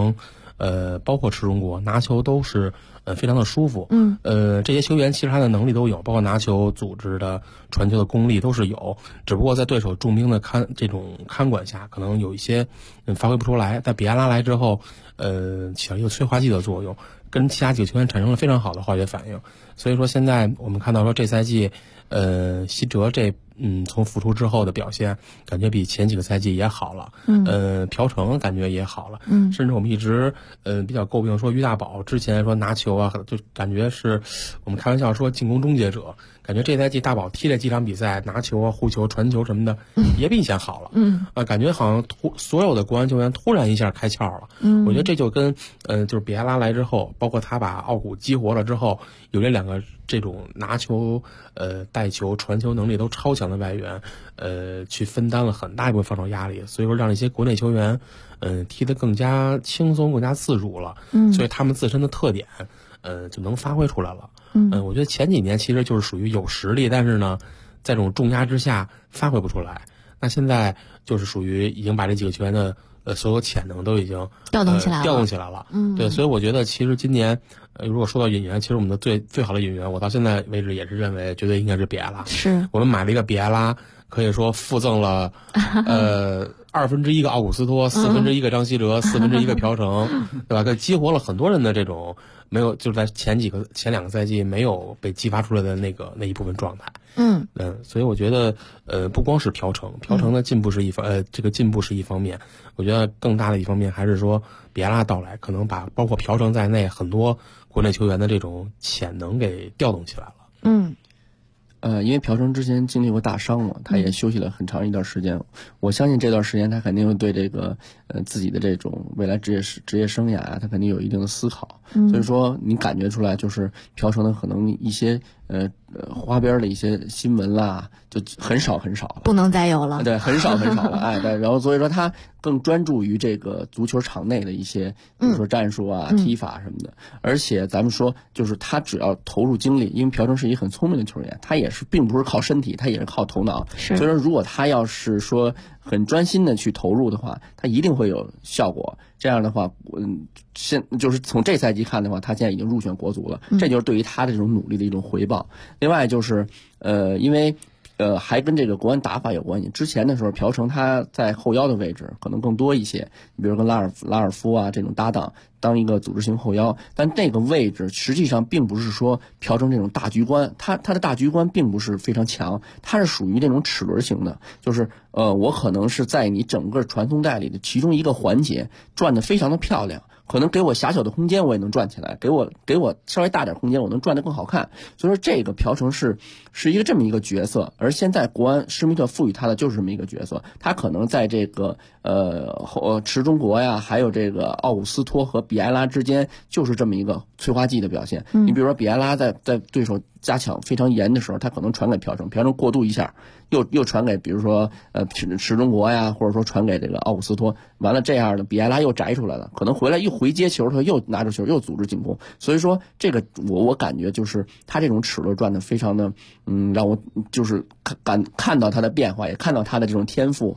包括池中国拿球都是非常的舒服。这些球员其实他的能力都有，包括拿球、组织的、传球的功力都是有，只不过在对手重兵的看管下，可能有一些发挥不出来。在比埃拉来之后，起了一个催化剂的作用，跟其他几个球员产生了非常好的化学反应。所以说现在我们看到说这赛季，西哲从复出之后的表现，感觉比前几个赛季也好了。朴成感觉也好了。甚至我们一直比较诟病说于大宝之前说拿球啊，就感觉是我们开玩笑说进攻终结者。感觉这赛季大宝踢了几场比赛，拿球啊、护球、传球什么的，也比以前好了。感觉好像所有的国安球员突然一下开窍了。我觉得这就跟就是比埃拉来之后，包括他把奥古激活了之后，有这两个这种拿球、带球、传球能力都超强的外援，去分担了很大一部分防守压力，所以说让一些国内球员，踢得更加轻松、更加自主了。所以他们自身的特点，就能发挥出来了。我觉得前几年其实就是属于有实力，但是呢，在这种重压之下发挥不出来。那现在就是属于已经把这几个球员的所有潜能都已经调动起来了。对，所以我觉得其实今年，如果说到引援，其实我们的最好的引援，我到现在为止也是认为绝对应该是比埃拉。 是我们买了一个比埃拉，可以说附赠了1/2个奥古斯托，1/4个张稀哲，1/4个朴成，对吧？给激活了很多人的这种没有，就是在前两个赛季没有被激发出来的那一部分状态。所以我觉得不光是朴成的进步是这个进步是一方面，我觉得更大的一方面还是说比埃拉到来，可能把包括朴成在内很多国内球员的这种潜能给调动起来了。 因为朴成之前经历过大伤嘛，他也休息了很长一段时间。我相信这段时间他肯定会对这个自己的这种未来职业生涯啊，他肯定有一定的思考。所以说你感觉出来，就是朴成的可能一些花边的一些新闻啦，就很少了， 不能再有了。 对，很少了。对，然后所以说他更专注于这个足球场内的一些，比如说战术啊、踢法什么的。而且咱们说，就是他只要投入精力，因为朴成是一个很聪明的球员，他也是并不是靠身体，他也是靠头脑。所以说，如果他要是说很专心的去投入的话，他一定会有效果。这样的话，就是从这赛季看的话，他现在已经入选国足了，这就是对于他的这种努力的一种回报。另外就是因为还跟这个国安打法有关系。之前的时候，朴成他在后腰的位置可能更多一些，比如跟拉尔夫啊这种搭档，当一个组织型后腰。但那个位置实际上并不是说朴成这种大局观，他的大局观并不是非常强，他是属于那种齿轮型的，就是我可能是在你整个传送带里的其中一个环节转得非常的漂亮。可能给我狭小的空间我也能转起来，给我稍微大点空间我能转得更好看。所以说这个朴成是一个这么一个角色，而现在国安施密特赋予他的就是这么一个角色。他可能在这个池中国呀，还有这个奥古斯托和比埃拉之间就是这么一个催化剂的表现。你比如说比埃拉在对手加强非常严的时候，他可能传给朴成过渡一下，又传给比如说池中国呀，或者说传给这个奥古斯托，完了这样的比埃拉又摘出来了，可能回来又回接球，他又拿着球又组织进攻。所以说这个我感觉就是他这种齿轮转的非常的让我就是看到他的变化，也看到他的这种天赋。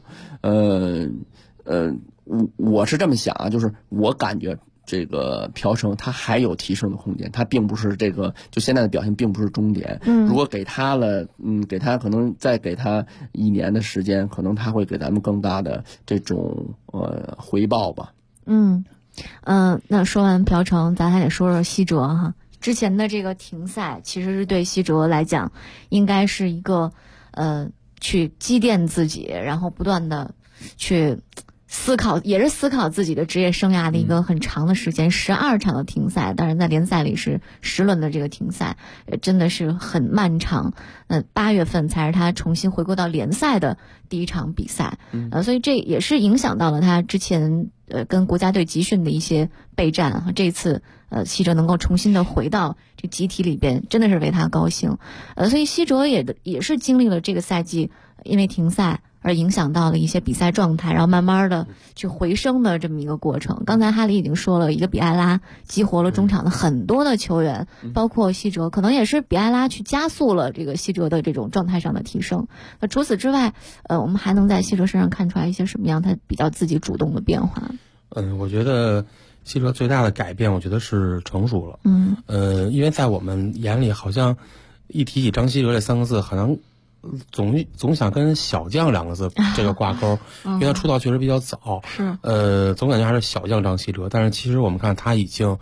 我是这么想啊，就是我感觉这个朴成他还有提升的空间，他并不是这个就现在的表现并不是终点。如果给他了，给他可能再给他1年的时间，可能他会给咱们更大的这种回报吧。 那说完朴成，咱还得说说西哲哈。之前的这个停赛其实是对西哲来讲，应该是一个去积淀自己，然后不断的去思考，也是思考自己的职业生涯的一个很长的时间，12场的停赛，当然在联赛里是10轮的这个停赛，真的是很漫长。8月份才是他重新回归到联赛的第一场比赛，所以这也是影响到了他之前跟国家队集训的一些备战。这次西哲能够重新的回到这集体里边，真的是为他高兴。所以西哲也是经历了这个赛季因为停赛而影响到了一些比赛状态，然后慢慢的去回升的这么一个过程。刚才哈里已经说了，一个比埃拉激活了中场的很多的球员，包括西哲，可能也是比埃拉去加速了这个西哲的这种状态上的提升。除此之外，我们还能在西哲身上看出来一些什么样他比较自己主动的变化？ 我觉得西哲最大的改变，我觉得是成熟了。因为在我们眼里，好像一提起张稀哲这3个字，好像总想跟小将2个字这个挂钩，因为他出道确实比较早。 是。 总感觉还是小将张稀哲，但是其实我们看他已经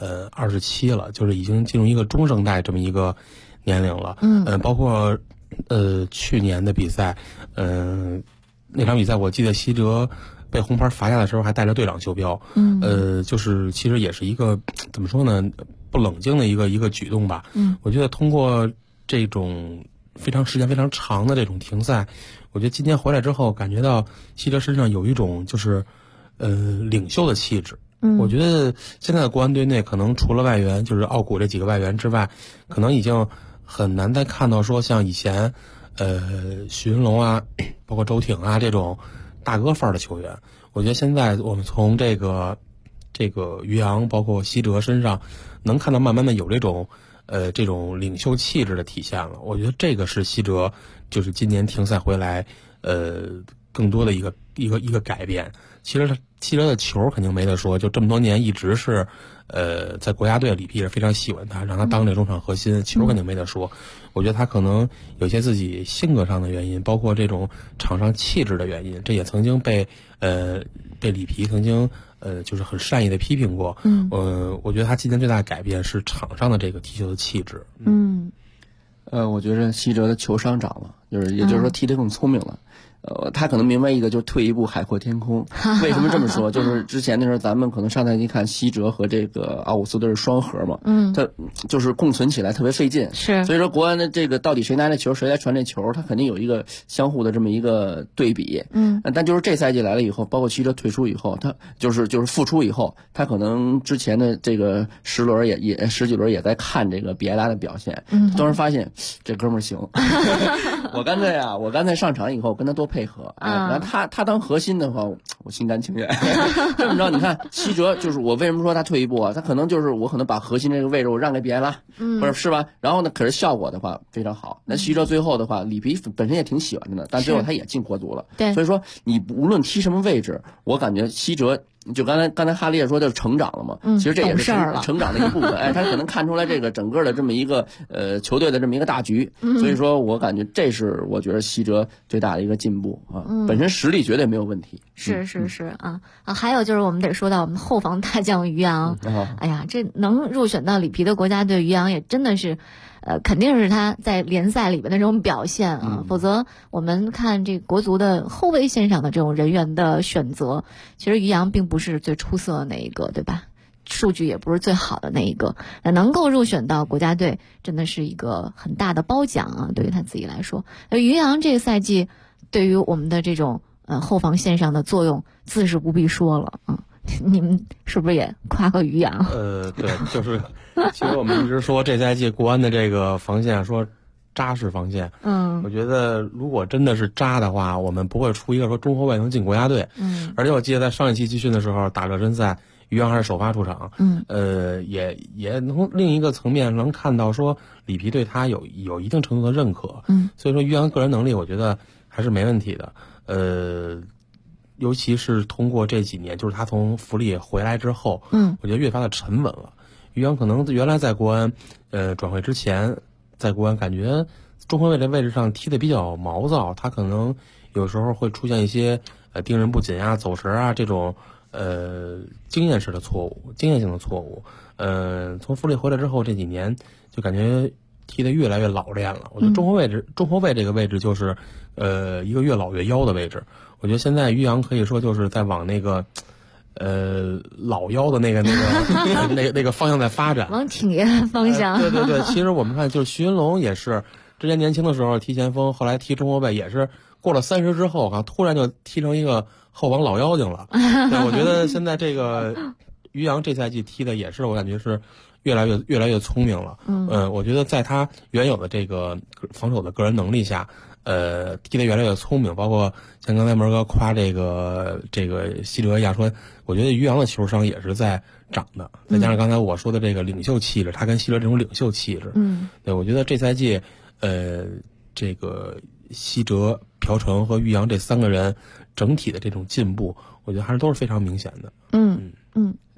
27了，就是已经进入一个中生代这么一个年龄了。包括去年的比赛，那场比赛我记得西哲被红牌罚下的时候还带着队长袖标。就是其实也是一个怎么说呢，不冷静的一个举动吧。我觉得通过这种时间非常长的这种停赛，我觉得今天回来之后感觉到西哲身上有一种就是领袖的气质。我觉得现在的国安队内可能除了外援就是奥古这几个外援之外，可能已经很难再看到说像以前许云龙啊包括周挺啊这种大哥范儿的球员。我觉得现在我们从这个于洋包括西哲身上能看到慢慢的有这种领袖气质的体现了。我觉得这个是西哲就是今年停赛回来更多的一个改变。其实西哲的球肯定没得说，就这么多年一直是在国家队里皮是非常喜欢他，让他当这中场核心，球肯定没得说。我觉得他可能有些自己性格上的原因，包括这种场上气质的原因，这也曾经被里皮曾经就是很善意的批评过。我觉得他今年最大的改变是场上的这个踢球的气质。 我觉得西哲的球商涨了，也就是说踢得更聪明了。他可能明白一个，就是退一步海阔天空。为什么这么说？就是之前的时候，咱们可能上赛季看西哲和这个奥古斯都是双核嘛，他就是共存起来特别费劲。 是， 所以说国安的这个到底谁拿这球，谁来传这球，他肯定有一个相互的这么一个对比。但就是这赛季来了以后，包括西哲退出以后，他就是复出以后，他可能之前的这个十几轮也在看这个比埃拉的表现，当时发现这哥们儿行。我干脆上场以后跟他多配合，然后他当核心的话，我心甘情愿。这么着，你看西哲就是我为什么说他退一步啊？他可能就是我可能把核心这个位置我让给比埃拉，或者是吧？然后呢，可是效果的话非常好。那西哲最后的话，里皮本身也挺喜欢的呢，但最后他也进国足了。 对， 所以说你无论踢什么位置，我感觉西哲。就刚才哈利也说就是成长了嘛，其实这也是成长的一部分。他可能看出来这个整个的这么一个球队的这么一个大局，所以说我感觉这是我觉得西哲最大的一个进步啊。本身实力绝对没有问题。 是啊，还有就是我们得说到我们后防大将于洋。哎呀，这能入选到里皮的国家队，于洋也真的是。肯定是他在联赛里面的这种表现啊，否则我们看这国足的后卫线上的这种人员的选择，其实于洋并不是最出色的那一个，对吧？数据也不是最好的那一个，能够入选到国家队，真的是一个很大的褒奖啊，对于他自己来说。于洋这个赛季对于我们的这种后防线上的作用，自是不必说了啊。你们是不是也夸个于洋？ 对，就是其实我们一直说这赛季国安的这个防线说扎实防线。我觉得如果真的是扎的话，我们不会出一个说中后卫能进国家队。而且我记得在上一期集训的时候打热身赛，于洋还是首发出场。也能另一个层面能看到说里皮对他有一定程度的认可。所以说于洋个人能力我觉得还是没问题的。尤其是通过这几年，就是他从福利回来之后，我觉得越发的沉稳了。于洋可能原来在国安，转会之前，在国安感觉中后卫这位置上踢得比较毛躁，他可能有时候会出现一些盯人不紧啊、走神啊这种经验性的错误。从福利回来之后这几年，就感觉踢得越来越老练了。我觉得中后卫这个位置就是一个越老越妖的位置。我觉得现在于洋可以说就是在往那个老妖的那个方向在发展， 往挺爷的方向。 对，其实我们看就是徐云龙也是之前年轻的时候踢前锋，后来踢中后卫，也是过了30之后啊，突然就踢成一个后防老妖精了。对，我觉得现在这个于洋这赛季踢的也是我感觉是越来越聪明了。我觉得在他原有的这个防守的个人能力下，踢得越来越聪明，包括像刚才门哥夸这个西哲一样说，我觉得于洋的球商也是在涨的，再加上刚才我说的这个领袖气质，他跟西哲这种领袖气质，对，我觉得这赛季这个西哲、朴成和于洋这3个人整体的这种进步，我觉得还是都是非常明显的。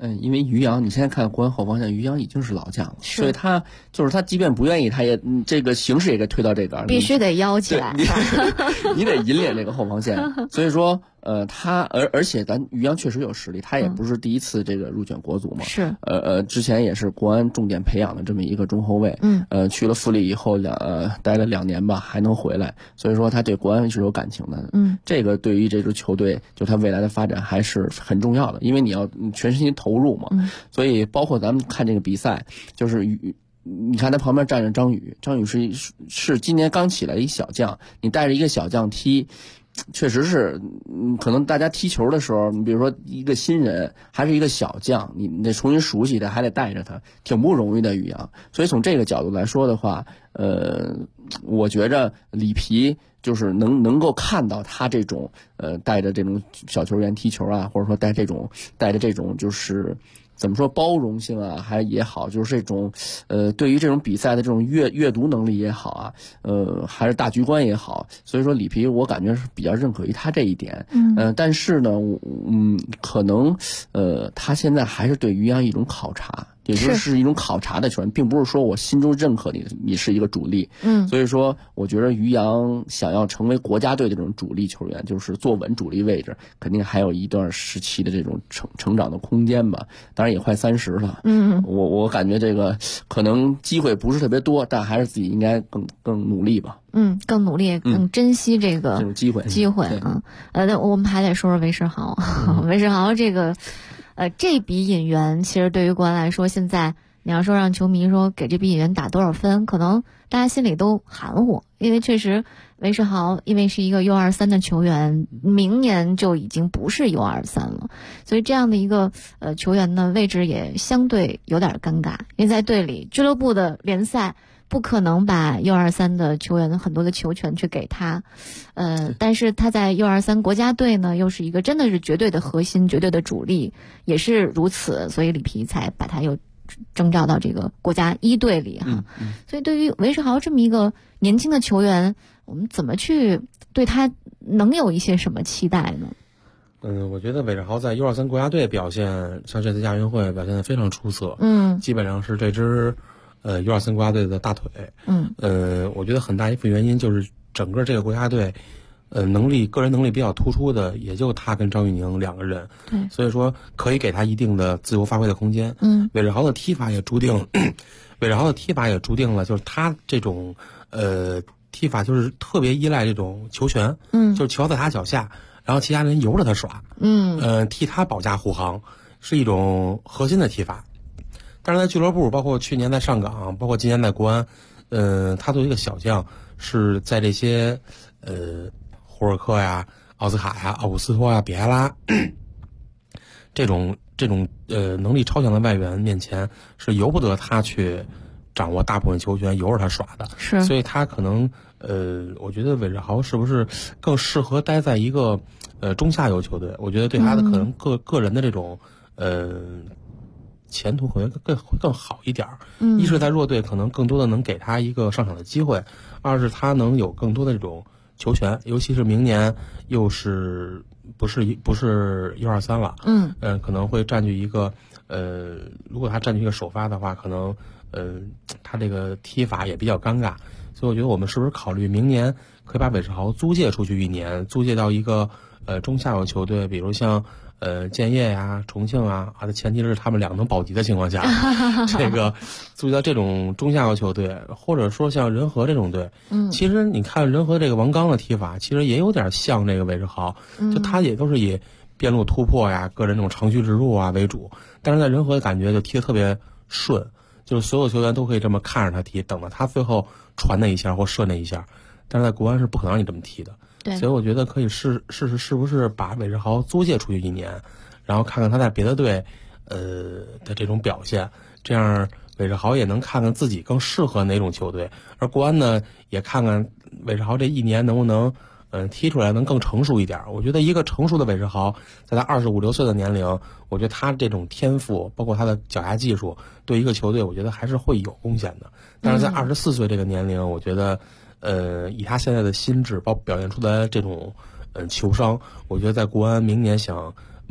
因为于洋，你现在看国安后防线，于洋已经是老将了，所以他即便不愿意，他也这个形势也给推到这个， 必须得邀起来， 你得引领这个后防线。所以说，而且咱于洋确实有实力，他也不是第一次这个入选国足嘛， 是之前也是国安重点培养的这么一个中后卫，去了富力以后待了2年吧，还能回来，所以说他对国安是有感情的，这个对于这支球队就他未来的发展还是很重要的，因为你要全身心投入嘛，所以包括咱们看这个比赛，就是你看他旁边站着张宇是今年刚起来的一小将，你带着一个小将踢，确实是，可能大家踢球的时候，你比如说一个新人还是一个小将，你得重新熟悉他，还得带着他，挺不容易的于洋。所以从这个角度来说的话，我觉着里皮就是能够看到他这种带着这种小球员踢球啊，或者说带着这种就是怎么说包容性啊，也好，就是这种对于这种比赛的这种阅读能力也好啊，还是大局观也好，所以说里皮我感觉是比较认可于他这一点。但是呢，可能他现在还是对于洋一种考察。也就是一种考察的球员，并不是说我心中认可你是一个主力。所以说我觉得于洋想要成为国家队的这种主力球员，就是坐稳主力位置，肯定还有一段时期的这种成长的空间吧。当然也快30了。我感觉这个可能机会不是特别多，但还是自己应该更努力吧。 更努力，更珍惜这种机会啊。那我们还得说说韦世豪，韦世豪这个。这笔引援其实对于国安来说，现在你要说让球迷说给这笔引援打多少分，可能大家心里都含糊，因为确实韦世豪因为是一个 U23 的球员，明年就已经不是 U23 了，所以这样的一个球员呢，位置也相对有点尴尬，因为在队里俱乐部的联赛不可能把 U23 的球员很多的球权去给他，但是他在 U23 国家队呢，又是一个真的是绝对的核心、绝对的主力，也是如此，所以里皮才把他又征召到这个国家1队里哈。所以对于韦世豪这么一个年轻的球员，我们怎么去对他能有一些什么期待呢？ 我觉得韦世豪在 U23 国家队表现，像这次亚运会表现得非常出色，基本上是这支U23 国家队的大腿。我觉得很大一部分原因就是整个这个国家队个人能力比较突出的也就他跟张玉宁2个人，所以说可以给他一定的自由发挥的空间。韦世豪的踢法也注定了，就是他这种踢法就是特别依赖这种球权，就是球在他脚下，然后其他人由着他耍，替他保驾护航，是一种核心的踢法。但是在俱乐部，包括去年在上港，包括今年在国安，他作为一个小将，是在这些胡尔克呀、奥斯卡呀、奥古斯托呀、比埃拉这种能力超强的外援面前，是由不得他去掌握大部分球权，由着他耍的。 是， 所以他可能我觉得韦世豪是不是更适合待在一个中下游球队？我觉得对他的可能个人的这种前途会更好一点。一是在弱队可能更多的能给他一个上场的机会，二是他能有更多的这种球权，尤其是明年又是不是 U23 了，可能会占据一个如果他占据一个首发的话，可能他这个踢法也比较尴尬，所以我觉得我们是不是考虑明年可以把韦世豪租借出去1年，租借到一个中下游球队，比如像建业呀、重庆啊，的前提是他们2能保级的情况下，这个租借到这种中下游球队，或者说像仁和这种队，其实你看仁和这个王刚的踢法，其实也有点像这个韦世豪，就他也都是以边路突破呀、个人这种长驱直入啊为主，但是在仁和的感觉就踢得特别顺，就是所有球员都可以这么看着他踢，等到他最后传那一下或射那一下，但是在国安是不可能让你这么踢的。所以我觉得可以试试是不是把韦世豪租借出去1年，然后看看他在别的队的这种表现，这样韦世豪也能看看自己更适合哪种球队，而国安呢也看看韦世豪这1年能不能踢出来能更成熟一点。我觉得一个成熟的韦世豪在他25、26岁的年龄，我觉得他这种天赋包括他的脚下技术对一个球队我觉得还是会有贡献的。但是在24岁这个年龄，我觉得以他现在的心智包括表现出来这种球商，我觉得在国安明年想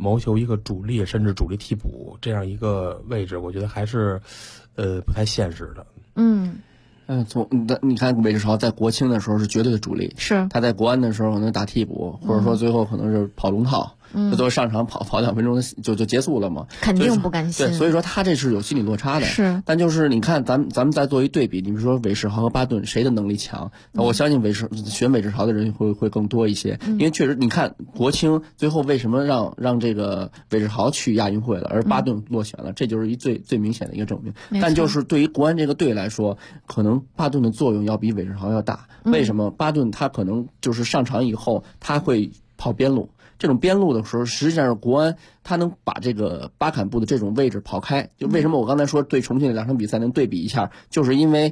谋求一个主力甚至主力替补这样一个位置，我觉得还是不太现实的。 你看韦世豪在国青的时候是绝对的主力， 是他在国安的时候可能打替补，或者说最后可能是跑龙套，这都上场跑2分钟就结束了嘛， 肯定不甘心。 对，所以说他这是有心理落差的。 是， 但就是你看咱们再做一对比，你比如说韦世豪和巴顿谁的能力强？我相信选韦世豪的人会更多一些，因为确实你看国青最后为什么让这个韦世豪去亚运会了，而巴顿落选了，这就是一最明显的一个证明。但就是对于国安这个队来说，可能巴顿的作用要比韦世豪要大。为什么？巴顿他可能就是上场以后他会跑边路。这种边路的时候，实际上是国安他能把这个巴坎布的这种位置跑开。就为什么我刚才说对重庆的2场比赛能对比一下，就是因为